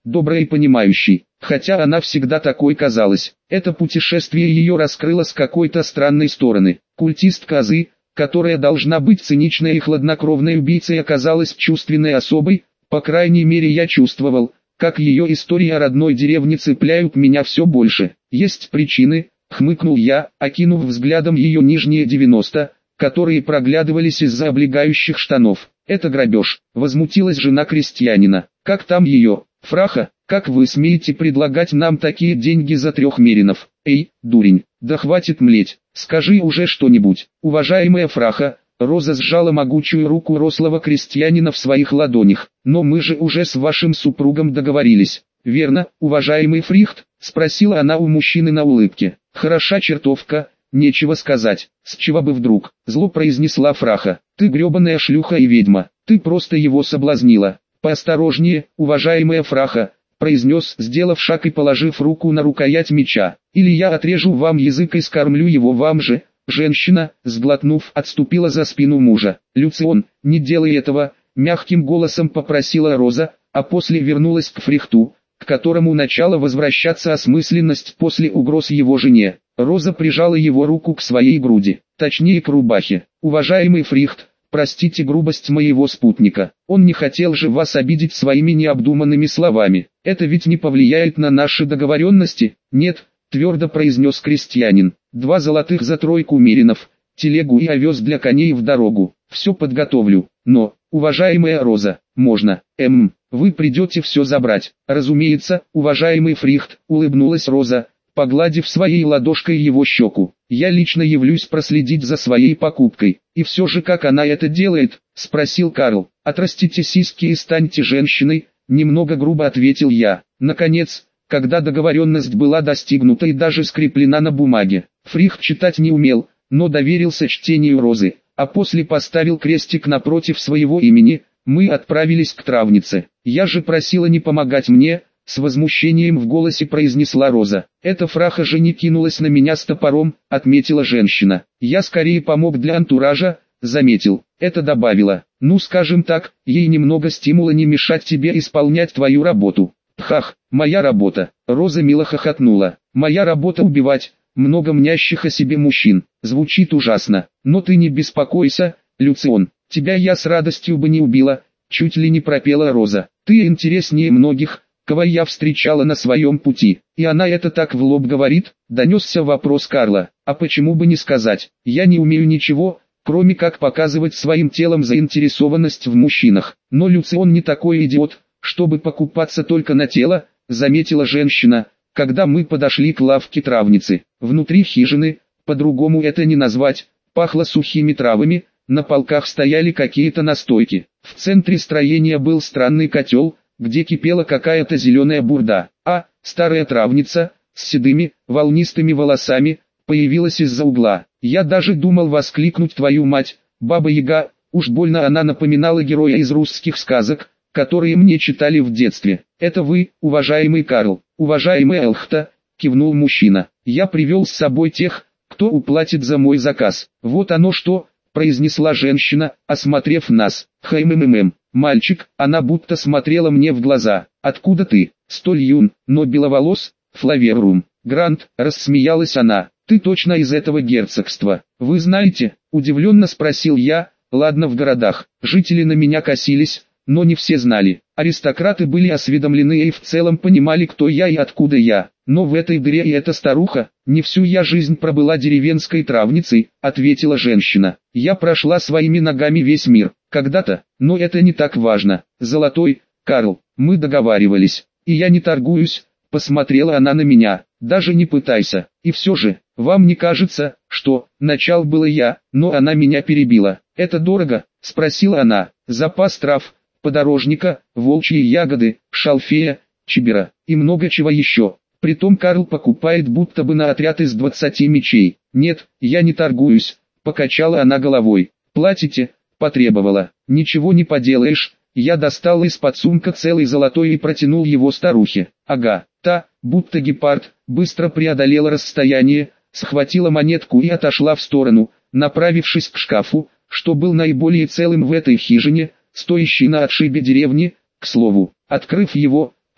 доброй и понимающей, хотя она всегда такой казалась. Это путешествие ее раскрыло с какой-то странной стороны. Культистка Азы, которая должна быть циничной и хладнокровной убийцей, оказалась чувственной особой, по крайней мере я чувствовал, как ее история о родной деревне цепляют меня все больше. Есть причины, хмыкнул я, окинув взглядом ее нижние девяносто, которые проглядывались из-за облегающих штанов. Это грабеж, возмутилась жена крестьянина. Как там ее, Фраха, как вы смеете предлагать нам такие деньги за трех меринов? Эй, дурень, да хватит млеть, скажи уже что-нибудь. Уважаемая Фраха, Роза сжала могучую руку рослого крестьянина в своих ладонях. Но мы же уже с вашим супругом договорились. Верно, уважаемый Фрихт? Спросила она у мужчины на улыбке. Хороша чертовка. Нечего сказать, с чего бы вдруг, зло произнесла Фраха. Ты гребаная шлюха и ведьма, ты просто его соблазнила. Поосторожнее, уважаемая Фраха, произнес, сделав шаг и положив руку на рукоять меча. Или я отрежу вам язык и скормлю его вам же. Женщина, сглотнув, отступила за спину мужа. Люцион, не делай этого, мягким голосом попросила Роза, а после вернулась к Фрихту, к которому начала возвращаться осмысленность после угроз его жене. Роза прижала его руку к своей груди, точнее к рубахе. «Уважаемый Фрихт, простите грубость моего спутника, он не хотел же вас обидеть своими необдуманными словами. Это ведь не повлияет на наши договоренности?» «Нет», твердо произнес крестьянин. «Два золотых за тройку меринов, телегу и овес для коней в дорогу. Все подготовлю, но, уважаемая Роза, можно, эм, вы придете все забрать». «Разумеется, уважаемый Фрихт», улыбнулась Роза, погладив своей ладошкой его щеку. «Я лично явлюсь проследить за своей покупкой». «И все же как она это делает?» – спросил Карл. «Отрастите сиськи и станьте женщиной», – немного грубо ответил я. Наконец, когда договоренность была достигнута и даже скреплена на бумаге, Фрихт читать не умел, но доверился чтению Розы, а после поставил крестик напротив своего имени. Мы отправились к травнице. «Я же просила не помогать мне», — с возмущением в голосе произнесла Роза. «Эта Фраха же не кинулась на меня с топором», — отметила женщина. «Я скорее помог для антуража», — заметил. Это добавила. «Ну скажем так, ей немного стимула не мешать тебе исполнять твою работу». «Пхах, моя работа», — Роза мило хохотнула. «Моя работа убивать много мнящих о себе мужчин». Звучит ужасно, но ты не беспокойся, Люцион, тебя я с радостью бы не убила, чуть ли не пропела Роза. Ты интереснее многих, кого я встречала на своем пути. И она это так в лоб говорит, донесся вопрос Карла. А почему бы не сказать, я не умею ничего, кроме как показывать своим телом заинтересованность в мужчинах. Но Люцион не такой идиот, чтобы покупаться только на тело, заметила женщина, когда мы подошли к лавке травницы. Внутри хижины, по-другому это не назвать, пахло сухими травами, на полках стояли какие-то настойки. В центре строения был странный котел, где кипела какая-то зеленая бурда, а старая травница, с седыми, волнистыми волосами, появилась из-за угла. Я даже думал воскликнуть твою мать, Баба-Яга, уж больно она напоминала героя из русских сказок, которые мне читали в детстве. «Это вы, уважаемый Карл, уважаемый Элхта», — кивнул мужчина. «Я привел с собой тех, кто уплатит за мой заказ». «Вот оно что», — произнесла женщина, осмотрев нас. «Хэм-мэм-мэм, мальчик», она будто смотрела мне в глаза. «Откуда ты, столь юн, но беловолос, Флаверум?» «Грант», — рассмеялась она. «Ты точно из этого герцогства?» «Вы знаете?» — удивленно спросил я. «Ладно, в городах, жители на меня косились, но не все знали. Аристократы были осведомлены и в целом понимали, кто я и откуда я. Но в этой дыре и эта старуха, не всю я жизнь пробыла деревенской травницей», — ответила женщина. «Я прошла своими ногами весь мир, когда-то, но это не так важно. Золотой, Карл, мы договаривались, и я не торгуюсь», — посмотрела она на меня. «Даже не пытайся. И все же, вам не кажется, что...» Начал было я, но она меня перебила. «Это дорого?» — спросила она. «Запас трав, подорожника, волчьи ягоды, шалфея, чибера и много чего еще. Притом Карл покупает будто бы на отряд из двадцати мечей». «Нет, я не торгуюсь», — покачала она головой. «Платите?» — потребовала. «Ничего не поделаешь». Я достал из-под сумка целый золотой и протянул его старухе. Ага, та, будто гепард, быстро преодолела расстояние, схватила монетку и отошла в сторону, направившись к шкафу, что был наиболее целым в этой хижине, стоящей на отшибе деревни. К слову, открыв его,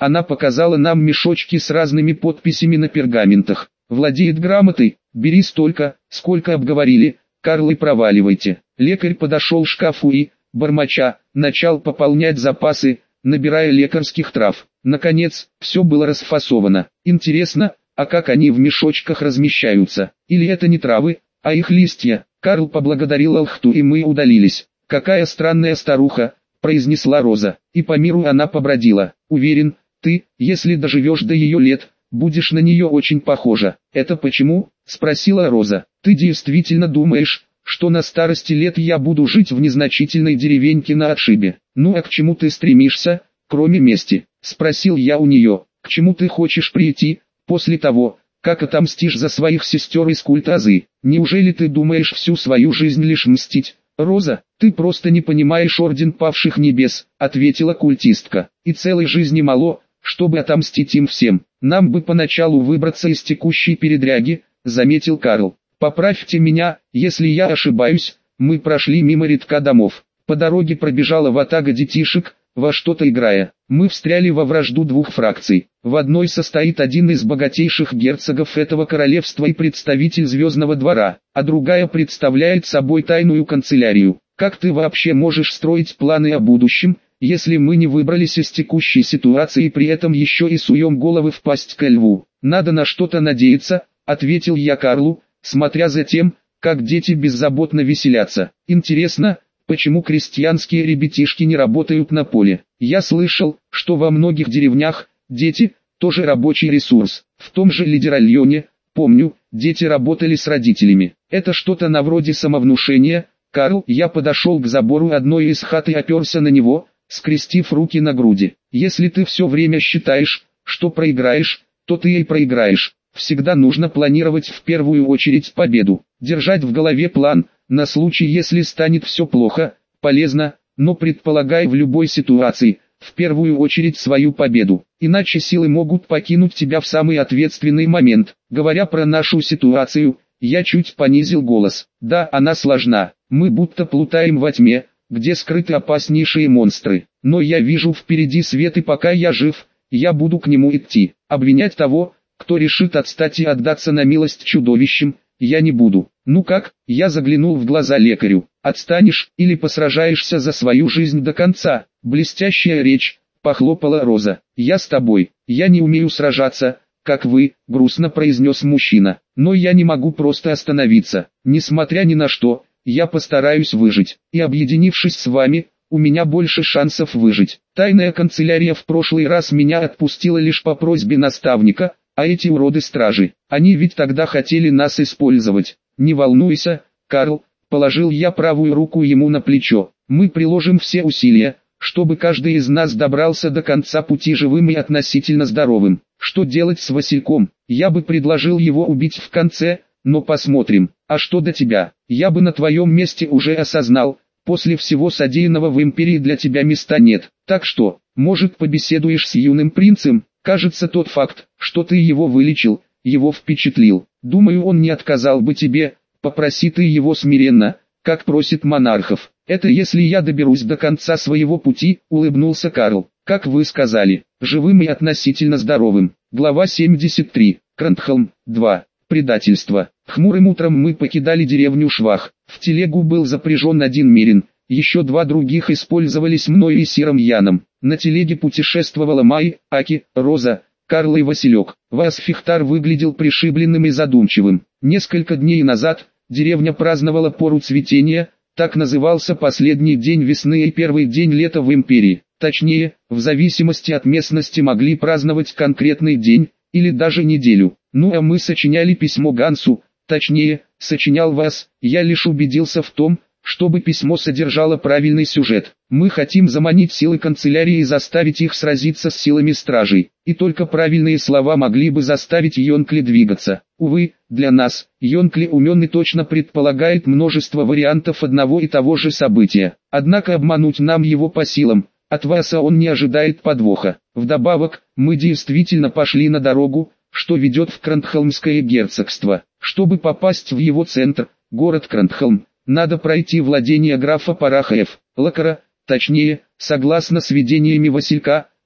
Она показала нам мешочки с разными подписями на пергаментах. Владеет грамотой, бери столько, сколько обговорили, Карл, и проваливайте. Лекарь подошел к шкафу и, бормоча, начал пополнять запасы, набирая лекарских трав. Наконец, все было расфасовано. Интересно, а как они в мешочках размещаются? Или это не травы, а их листья? Карл поблагодарил Алхту, и мы удалились. «Какая странная старуха», — произнесла Роза, — «и по миру она побродила. Уверен, ты, если доживешь до ее лет, будешь на нее очень похожа». «Это почему?» — спросила Роза. «Ты действительно думаешь, что на старости лет я буду жить в незначительной деревеньке на отшибе? Ну а к чему ты стремишься, кроме мести?» — спросил я у нее. «К чему ты хочешь прийти, после того, как отомстишь за своих сестер из культа Азы? Неужели ты думаешь всю свою жизнь лишь мстить?» «Роза, ты просто не понимаешь Орден Павших Небес», — ответила культистка. «И целой жизни мало, чтобы отомстить им всем. Нам бы поначалу выбраться из текущей передряги», — заметил Карл. «Поправьте меня, если я ошибаюсь». Мы прошли мимо рядка домов. По дороге пробежала ватага детишек, во что-то играя. Мы встряли во вражду двух фракций. В одной состоит один из богатейших герцогов этого королевства и представитель Звездного двора, а другая представляет собой тайную канцелярию. Как ты вообще можешь строить планы о будущем, если мы не выбрались из текущей ситуации и при этом еще и суем головы в пасть ко льву? «Надо на что-то надеяться», — ответил я Карлу, смотря за тем, как дети беззаботно веселятся. «Интересно, почему крестьянские ребятишки не работают на поле? Я слышал, что во многих деревнях дети тоже рабочий ресурс. В том же Лидеральоне, помню, дети работали с родителями. Это что-то на вроде самовнушения». «Карл», я подошел к забору одной из хат и оперся на него, скрестив руки на груди. «Если ты все время считаешь, что проиграешь, то ты и проиграешь. Всегда нужно планировать в первую очередь победу. Держать в голове план, на случай если станет все плохо, полезно, но предполагай в любой ситуации, в первую очередь свою победу. Иначе силы могут покинуть тебя в самый ответственный момент». Говоря про нашу ситуацию, я чуть понизил голос. «Да, она сложна. Мы будто плутаем во тьме, где скрыты опаснейшие монстры. Но я вижу впереди свет, и пока я жив, я буду к нему идти. Обвинять того, кто решит отстать и отдаться на милость чудовищам, я не буду». «Ну как?» — я заглянул в глаза лекарю. «Отстанешь или посражаешься за свою жизнь до конца?» «Блестящая речь», — похлопала Роза. «Я с тобой. Я не умею сражаться, как вы», — грустно произнес мужчина. «Но я не могу просто остановиться. Несмотря ни на что, я постараюсь выжить. И объединившись с вами, у меня больше шансов выжить. Тайная канцелярия в прошлый раз меня отпустила лишь по просьбе наставника, а эти уроды-стражи, они ведь тогда хотели нас использовать. Не волнуйся, Карл», — положил я правую руку ему на плечо. «Мы приложим все усилия, чтобы каждый из нас добрался до конца пути живым и относительно здоровым. Что делать с Васильком? Я бы предложил его убить в конце, но посмотрим. А что до тебя? Я бы на твоем месте уже осознал, после всего содеянного в Империи для тебя места нет. Так что, может, побеседуешь с юным принцем? Кажется, тот факт, что ты его вылечил, его впечатлил. Думаю, он не отказал бы тебе, попроси ты его смиренно, как просит монархов. Это если я доберусь до конца своего пути», — улыбнулся Карл. «Как вы сказали, живым и относительно здоровым». Глава семьдесят три. Крандхолм. два. Предательство. Хмурым утром мы покидали деревню Швах. В телегу был запряжен один мерин, еще два других использовались мною и Сиром Яном. На телеге путешествовала Май, Аки, Роза, Карл и Василек. Васфихтар выглядел пришибленным и задумчивым. Несколько дней назад деревня праздновала пору цветения, так назывался последний день весны и первый день лета в Империи. Точнее, в зависимости от местности могли праздновать конкретный день, или даже неделю. Ну а мы сочиняли письмо Гансу, точнее, сочинял вас, я лишь убедился в том, чтобы письмо содержало правильный сюжет. Мы хотим заманить силы канцелярии и заставить их сразиться с силами стражей. И только правильные слова могли бы заставить Йонкли двигаться. Увы, для нас, Йонкли умен и точно предполагает множество вариантов одного и того же события. Однако обмануть нам его по силам, от Васа он не ожидает подвоха. Вдобавок, мы действительно пошли на дорогу, что ведет в Крандхолмское герцогство. Чтобы попасть в его центр, город Крандхолм, надо пройти владение графа Парахаев, Лакара, точнее, согласно сведениями Василька,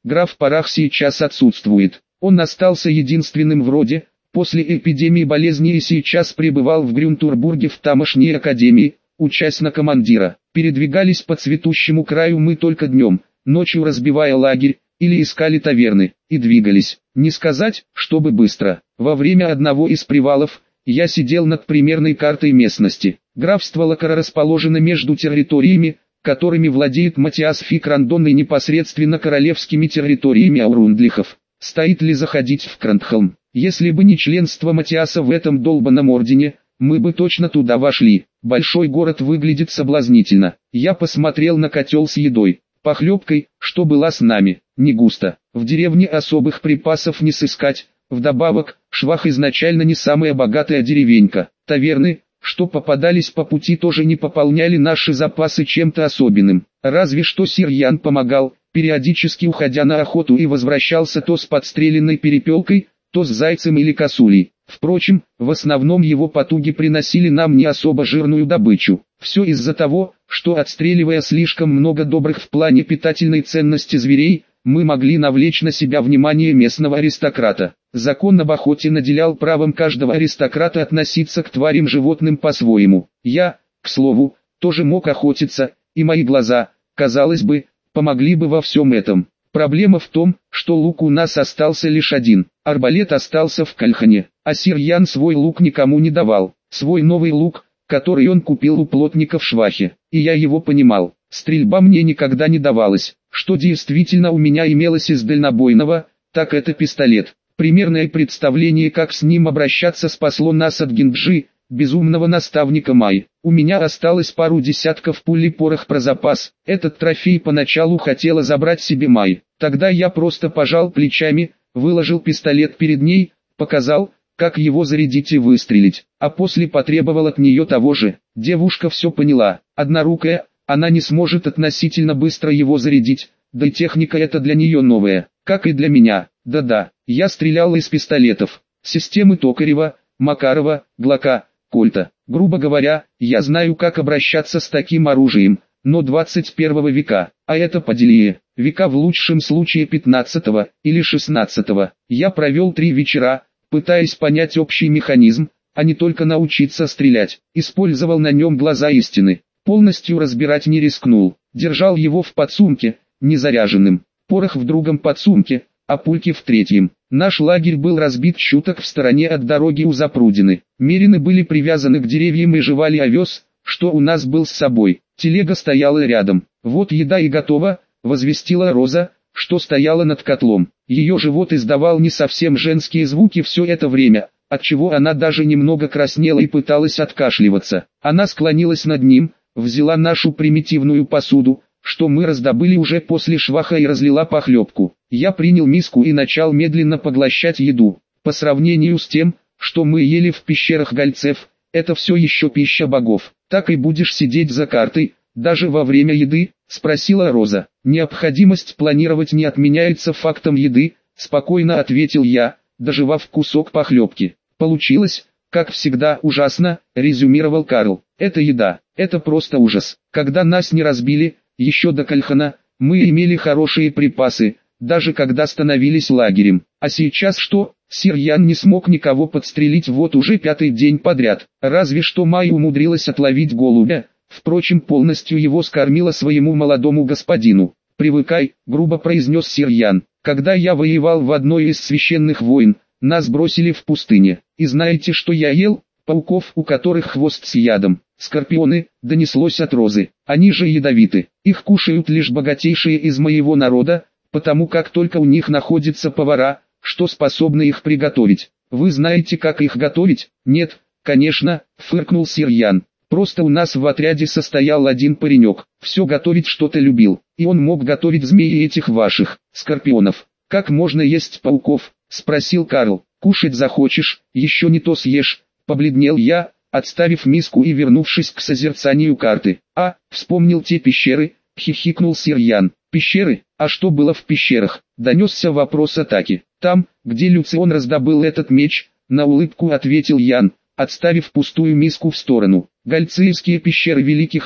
Граф Парах сейчас отсутствует. Он остался единственным в роде, после эпидемии болезни и сейчас пребывал в Грюнтурбурге в тамошней академии, учась на командира. Передвигались по цветущему краю мы только днем, ночью разбивая лагерь, или искали таверны, и двигались. Не сказать, чтобы быстро. Во время одного из привалов, я сидел над примерной картой местности. Графство Лакара расположено между территориями, которыми владеет Матиас Фикрандон, и непосредственно королевскими территориями Аурундлихов. Стоит ли заходить в Крандхолм? Если бы не членство Матиаса в этом долбанном ордене, мы бы точно туда вошли. Большой город выглядит соблазнительно. Я посмотрел на котел с едой, похлебкой, что была с нами. Не густо. В деревне особых припасов не сыскать. Вдобавок, Швах изначально не самая богатая деревенька. Таверны, что попадались по пути, тоже не пополняли наши запасы чем-то особенным. Разве что сир Ян помогал, периодически уходя на охоту и возвращался то с подстреленной перепелкой, то с зайцем или косулей. Впрочем, в основном его потуги приносили нам не особо жирную добычу. Все из-за того, что, отстреливая слишком много добрых в плане питательной ценности зверей, мы могли навлечь на себя внимание местного аристократа. Закон об охоте наделял правом каждого аристократа относиться к тварям животным по-своему. Я, к слову, тоже мог охотиться, и мои глаза, казалось бы, помогли бы во всем этом. Проблема в том, что лук у нас остался лишь один, арбалет остался в Кальхане, а сир Ян свой лук никому не давал. Свой новый лук, который он купил у плотника в Швахе, и я его понимал. Стрельба мне никогда не давалась. Что действительно у меня имелось из дальнобойного, так это пистолет. Примерное представление, как с ним обращаться, спасло нас от Гинджи, безумного наставника Май. У меня осталось пару десятков пуль и порох про запас. Этот трофей поначалу хотела забрать себе Май. Тогда я просто пожал плечами, выложил пистолет перед ней, показал, как его зарядить и выстрелить, а после потребовал от нее того же. Девушка все поняла. Однорукая, она не сможет относительно быстро его зарядить, да и техника эта для нее новая, как и для меня. Да-да, я стрелял из пистолетов, системы Токарева, Макарова, Глока, Кольта. Грубо говоря, я знаю, как обращаться с таким оружием, но двадцать первого века, а это поделие, века в лучшем случае пятнадцатого или шестнадцатого. Я провел три вечера, пытаясь понять общий механизм, а не только научиться стрелять. Использовал на нем глаза истины. Полностью разбирать не рискнул, держал его в подсумке, незаряженным, порох в другом подсумке, а пульки в третьем. Наш лагерь был разбит чуток в стороне от дороги у Запрудины. Мерины были привязаны к деревьям и жевали овес, что у нас был с собой. Телега стояла рядом. Вот еда и готова, возвестила Роза, что стояла над котлом. Ее живот издавал не совсем женские звуки все это время, отчего она даже немного краснела и пыталась откашливаться. Она склонилась над ним, взяла нашу примитивную посуду, что мы раздобыли уже после Шваха, и разлила похлебку. Я принял миску и начал медленно поглощать еду. По сравнению с тем, что мы ели в пещерах гальцев, это все еще пища богов. Так и будешь сидеть за картой, даже во время еды, спросила Роза. Необходимость планировать не отменяется фактом еды, спокойно ответил я, дожевав кусок похлебки. Получилось, как всегда, ужасно, резюмировал Карл. Это еда, это просто ужас. Когда нас не разбили, еще до Кальхана, мы имели хорошие припасы, даже когда становились лагерем. А сейчас что? Сир Ян не смог никого подстрелить вот уже пятый день подряд. Разве что Май умудрилась отловить голубя, впрочем, полностью его скормила своему молодому господину. «Привыкай», — грубо произнес сир Ян. «Когда я воевал в одной из священных войн, нас бросили в пустыне. И знаете, что я ел? Пауков, у которых хвост с ядом. Скорпионы», — донеслось от Розы. «Они же ядовиты. Их кушают лишь богатейшие из моего народа, потому как только у них находятся повара, что способны их приготовить. Вы знаете, как их готовить?» «Нет, конечно», — фыркнул сир Ян. «Просто у нас в отряде состоял один паренек, все готовить что-то любил, и он мог готовить змей и этих ваших, скорпионов». «Как можно есть пауков?» — спросил Карл. «Кушать захочешь, еще не то съешь», — побледнел я, отставив миску и вернувшись к созерцанию карты. «А, вспомнил те пещеры», — хихикнул сир Ян. «Пещеры? А что было в пещерах?» — донесся вопрос атаки. «Там, где Люцион раздобыл этот меч», — на улыбку ответил Ян, отставив пустую миску в сторону. «Гальциевские пещеры Великих Гор,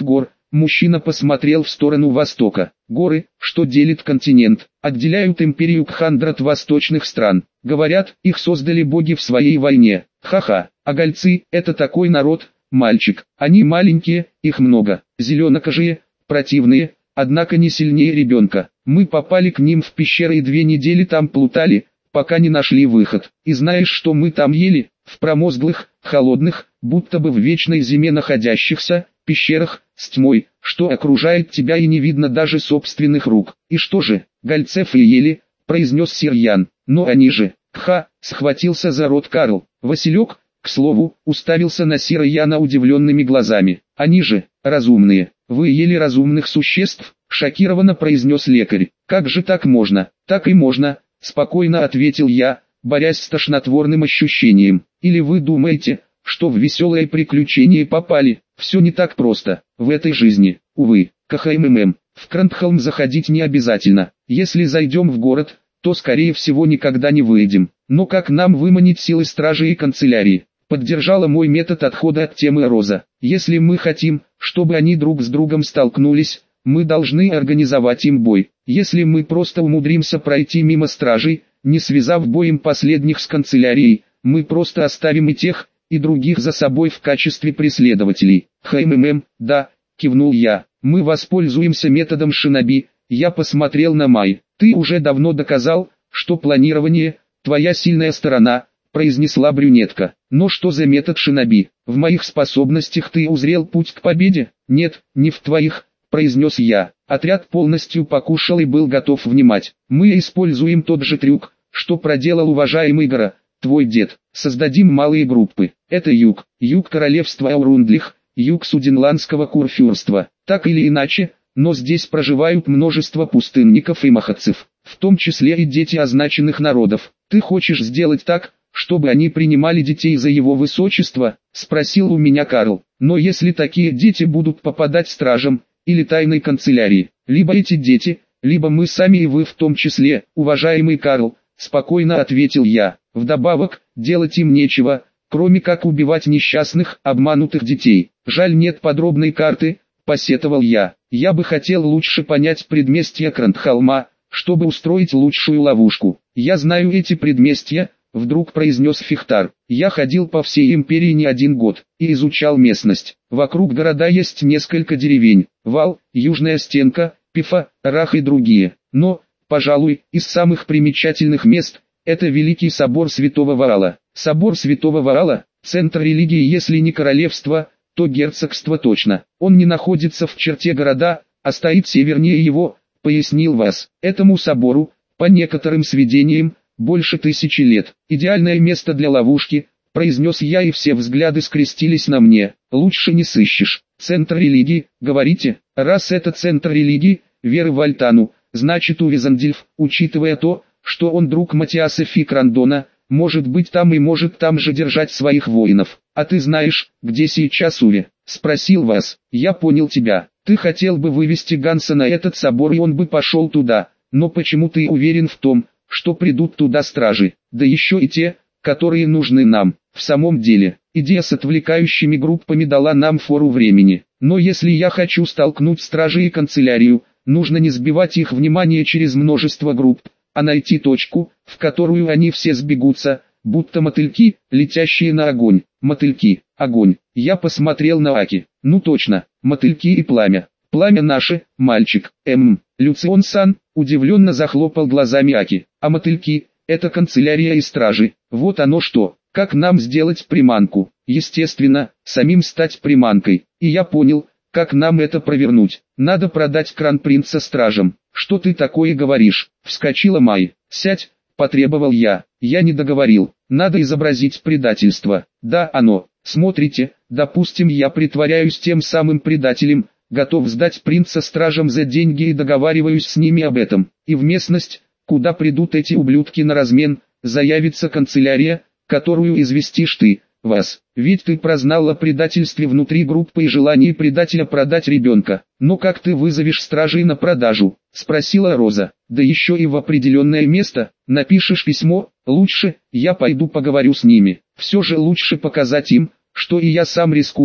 Мужчина посмотрел в сторону востока. Горы, что делит континент, отделяют империю Кхандра от восточных стран. Говорят, их создали боги в своей войне. Ха-ха, а гальцы – это такой народ, мальчик. Они маленькие, их много, зеленокожие, противные, однако не сильнее ребенка. Мы попали к ним в пещеры и две недели там плутали, пока не нашли выход. И знаешь, что мы там ели? В промозглых, холодных, будто бы в вечной зиме находящихся, пещерах, с тьмой, что окружает тебя и не видно даже собственных рук. И что же, гальцев и ели, произнес Сирьян. Но они же, кха, схватился за рот Карл. Василек, к слову, уставился на Сирьяна удивленными глазами. Они же, разумные. Вы ели разумных существ? Шокированно произнес лекарь. Как же так можно? Так и можно, спокойно ответил я, борясь с тошнотворным ощущением. Или вы думаете, что в веселое приключение попали? Все не так просто. В этой жизни, увы, к ХММ, в Крандхолм заходить не обязательно. Если зайдем в город, то скорее всего никогда не выйдем. Но как нам выманить силы стражи и канцелярии? Поддержала мой метод отхода от темы Роза. Если мы хотим, чтобы они друг с другом столкнулись, мы должны организовать им бой. Если мы просто умудримся пройти мимо стражей, не связав боем последних с канцелярией, мы просто оставим и тех, и других за собой в качестве преследователей. ХММ, да, кивнул я. Мы воспользуемся методом шиноби. Я посмотрел на Май. Ты уже давно доказал, что планирование – твоя сильная сторона, произнесла брюнетка. Но что за метод шиноби? В моих способностях ты узрел путь к победе? Нет, не в твоих, произнес я. Отряд полностью покушал и был готов внимать. Мы используем тот же трюк, что проделал уважаемый Гора, твой дед. Создадим малые группы. Это юг, юг королевства Аурундлих, юг Суденландского курфюрства. Так или иначе, но здесь проживают множество пустынников и махатцев, в том числе и дети означенных народов. Ты хочешь сделать так, чтобы они принимали детей за его высочество? Спросил у меня Карл. Но если такие дети будут попадать стражам, или тайной канцелярии, либо эти дети, либо мы сами и вы в том числе, уважаемый Карл, спокойно ответил я. Вдобавок, делать им нечего, кроме как убивать несчастных, обманутых детей. Жаль, нет подробной карты, посетовал я. Я бы хотел лучше понять предместья Крандхолма, чтобы устроить лучшую ловушку. Я знаю эти предместья, вдруг произнес Фихтар. Я ходил по всей империи не один год, и изучал местность. Вокруг города есть несколько деревень, Вал, Южная Стенка, Пифа, Рах и другие. Но, пожалуй, из самых примечательных мест – это Великий собор Святого Ваала. Собор Святого Ваала – центр религии, если не королевство, то герцогство точно. Он не находится в черте города, а стоит севернее его, пояснил Вас. Этому собору, по некоторым сведениям, больше тысячи лет. Идеальное место для ловушки, произнес я, и все взгляды скрестились на мне. Лучше не сыщешь. Центр религии, говорите? Раз это центр религии, веры в Альтану, значит Увизандильф, учитывая то, что он друг Матиаса Фикрандона, может быть там и может там же держать своих воинов. А ты знаешь, где сейчас Уви? Спросил Вас. Я понял тебя. Ты хотел бы вывести Ганса на этот собор, и он бы пошел туда. Но почему ты уверен в том, что придут туда стражи? Да еще и те, которые нужны нам. В самом деле, идея с отвлекающими группами дала нам фору времени. Но если я хочу столкнуть стражи и канцелярию, нужно не сбивать их внимание через множество групп, а найти точку, в которую они все сбегутся, будто мотыльки, летящие на огонь. Мотыльки, огонь. Я посмотрел на Аки. Ну точно, мотыльки и пламя. Пламя наше, мальчик. Эм, Люцион-сан, удивленно захлопал глазами Аки. А мотыльки, это канцелярия и стражи. Вот оно что. Как нам сделать приманку? Естественно, самим стать приманкой. И я понял, как нам это провернуть. Надо продать кронпринца стражам. Что ты такое говоришь? Вскочила Май. Сядь, потребовал я. Я не договорил. Надо изобразить предательство. Да, оно. Смотрите, допустим, я притворяюсь тем самым предателем, готов сдать принца стражам за деньги и договариваюсь с ними об этом. И в местность, куда придут эти ублюдки на размен, заявится канцелярия, которую известишь ты, Вас. Ведь ты прознал о предательстве внутри группы и желании предателя продать ребенка. Но как ты вызовешь стражей на продажу? Спросила Роза. Да еще и в определенное место. Напишешь письмо? Лучше, я пойду поговорю с ними. Все же лучше показать им, что и я сам рискую,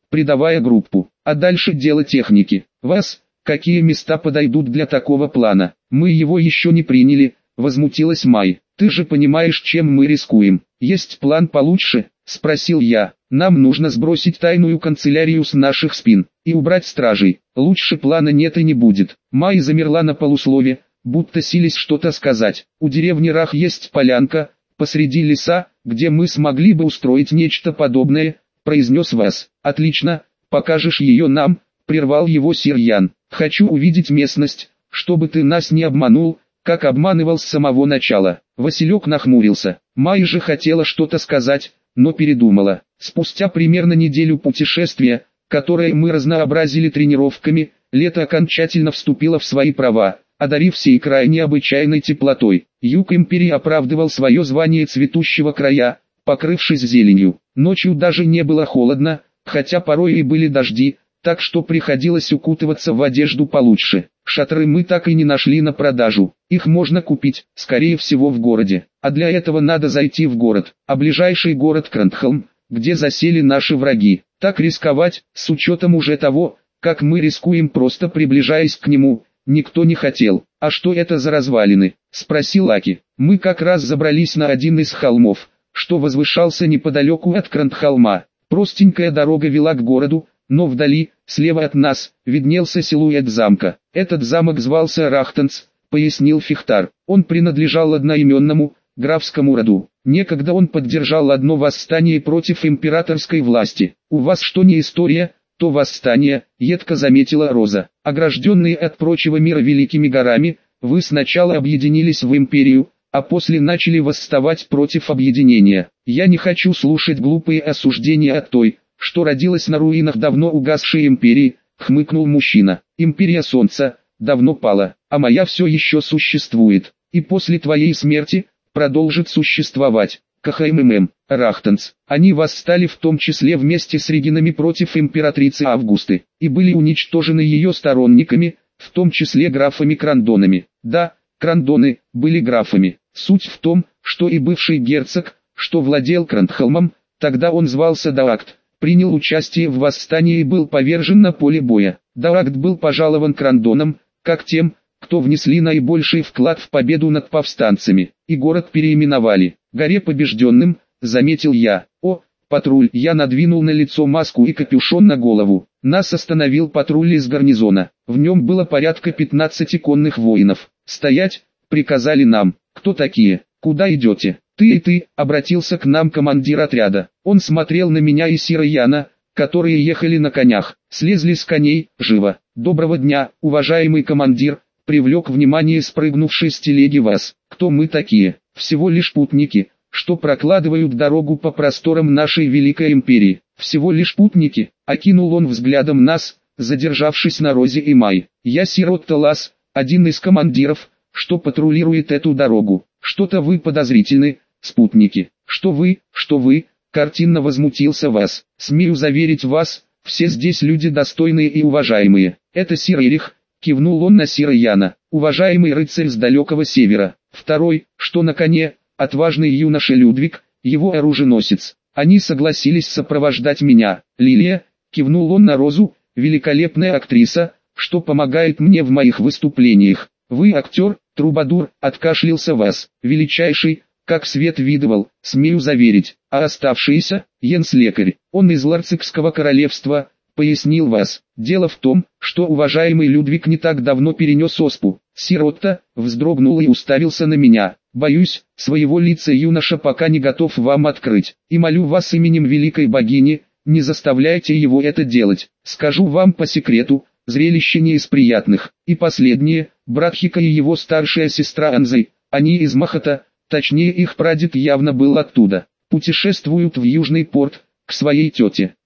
придавая группу. А дальше дело техники. Вас, какие места подойдут для такого плана? Мы его еще не приняли, возмутилась Май. Ты же понимаешь, чем мы рискуем. Есть план получше? Спросил я. Нам нужно сбросить тайную канцелярию с наших спин и убрать стражей. Лучше плана нет и не будет. Май замерла на полуслове, будто сились что-то сказать. У деревни Рах есть полянка, посреди леса, где мы смогли бы устроить нечто подобное, произнес Вас. Отлично, покажешь ее нам, прервал его сир Ян. Хочу увидеть местность, чтобы ты нас не обманул, как обманывал с самого начала. Василек нахмурился. Май же хотела что-то сказать, но передумала. Спустя примерно неделю путешествия, которое мы разнообразили тренировками, лето окончательно вступило в свои права, одарив сей край необычайной теплотой. Юг империи оправдывал свое звание цветущего края, покрывшись зеленью. Ночью даже не было холодно, хотя порой и были дожди, так что приходилось укутываться в одежду получше. Шатры мы так и не нашли на продажу. Их можно купить, скорее всего, в городе. А для этого надо зайти в город, а ближайший город Крандхолм, где засели наши враги. Так рисковать, с учетом уже того, как мы рискуем, просто приближаясь к нему, никто не хотел. «А что это за развалины?» – спросил Аки. Мы как раз забрались на один из холмов, что возвышался неподалеку от Крандхолма. Простенькая дорога вела к городу, но вдали, слева от нас, виднелся силуэт замка. Этот замок звался Рахтанс, пояснил Фихтар. Он принадлежал одноименному, графскому роду. Некогда он поддержал одно восстание против императорской власти. «У вас что не история, то восстание», — едко заметила Роза. «Огражденные от прочего мира великими горами, вы сначала объединились в империю, а после начали восставать против объединения. Я не хочу слушать глупые осуждения от той, что родилась на руинах давно угасшей империи», — хмыкнул мужчина. «Империя Солнца давно пала, а моя все еще существует, и после твоей смерти продолжит существовать. КХММ, Рахтанс. Они восстали в том числе вместе с регинами против императрицы Августы, и были уничтожены ее сторонниками, в том числе графами-крандонами. Да, крандоны были графами. Суть в том, что и бывший герцог, что владел Крандхолмом, тогда он звался Даакт, принял участие в восстании и был повержен на поле боя. Даакт был пожалован крандонам, как тем, кто внесли наибольший вклад в победу над повстанцами, и город переименовали. «Горе побежденным», заметил я. «О, патруль!» Я надвинул на лицо маску и капюшон на голову. Нас остановил патруль из гарнизона. В нем было порядка пятнадцати конных воинов. «Стоять!» приказали нам. «Кто такие? Куда идете?» «Ты и ты», обратился к нам командир отряда. Он смотрел на меня и Сира Яна, которые ехали на конях. Слезли с коней, живо. «Доброго дня, уважаемый командир», привлек внимание спрыгнувший с телеги Вас. «Кто мы такие? Всего лишь путники, что прокладывают дорогу по просторам нашей великой империи. Всего лишь путники», окинул он взглядом нас, задержавшись на Розе и Май. «Я Сирот Талас, один из командиров, что патрулирует эту дорогу. Что-то вы подозрительны, спутники». «Что вы, что вы?» картинно возмутился Вас. «Смею заверить вас, все здесь люди достойные и уважаемые. Это Сир Эрих», кивнул он на Сира Яна, уважаемый рыцарь с далекого севера. Второй, что на коне, отважный юноша Людвиг, его оруженосец. Они согласились сопровождать меня. Лилия, кивнул он на Розу, великолепная актриса, что помогает мне в моих выступлениях. Вы актер, трубадур, откашлялся Вас, величайший, как свет видывал, смею заверить. А оставшиеся, Йенс лекарь, он из Ларцикского королевства, пояснил Вас. Дело в том, что уважаемый Людвиг не так давно перенес оспу. Сиротта вздрогнул и уставился на меня. «Боюсь, своего лица юноша пока не готов вам открыть. И молю вас именем великой богини, не заставляйте его это делать. Скажу вам по секрету, зрелище не из приятных. И последнее, брат Хика и его старшая сестра Анзай, они из Махата, точнее их прадед явно был оттуда. Путешествуют в Южный порт, к своей тете.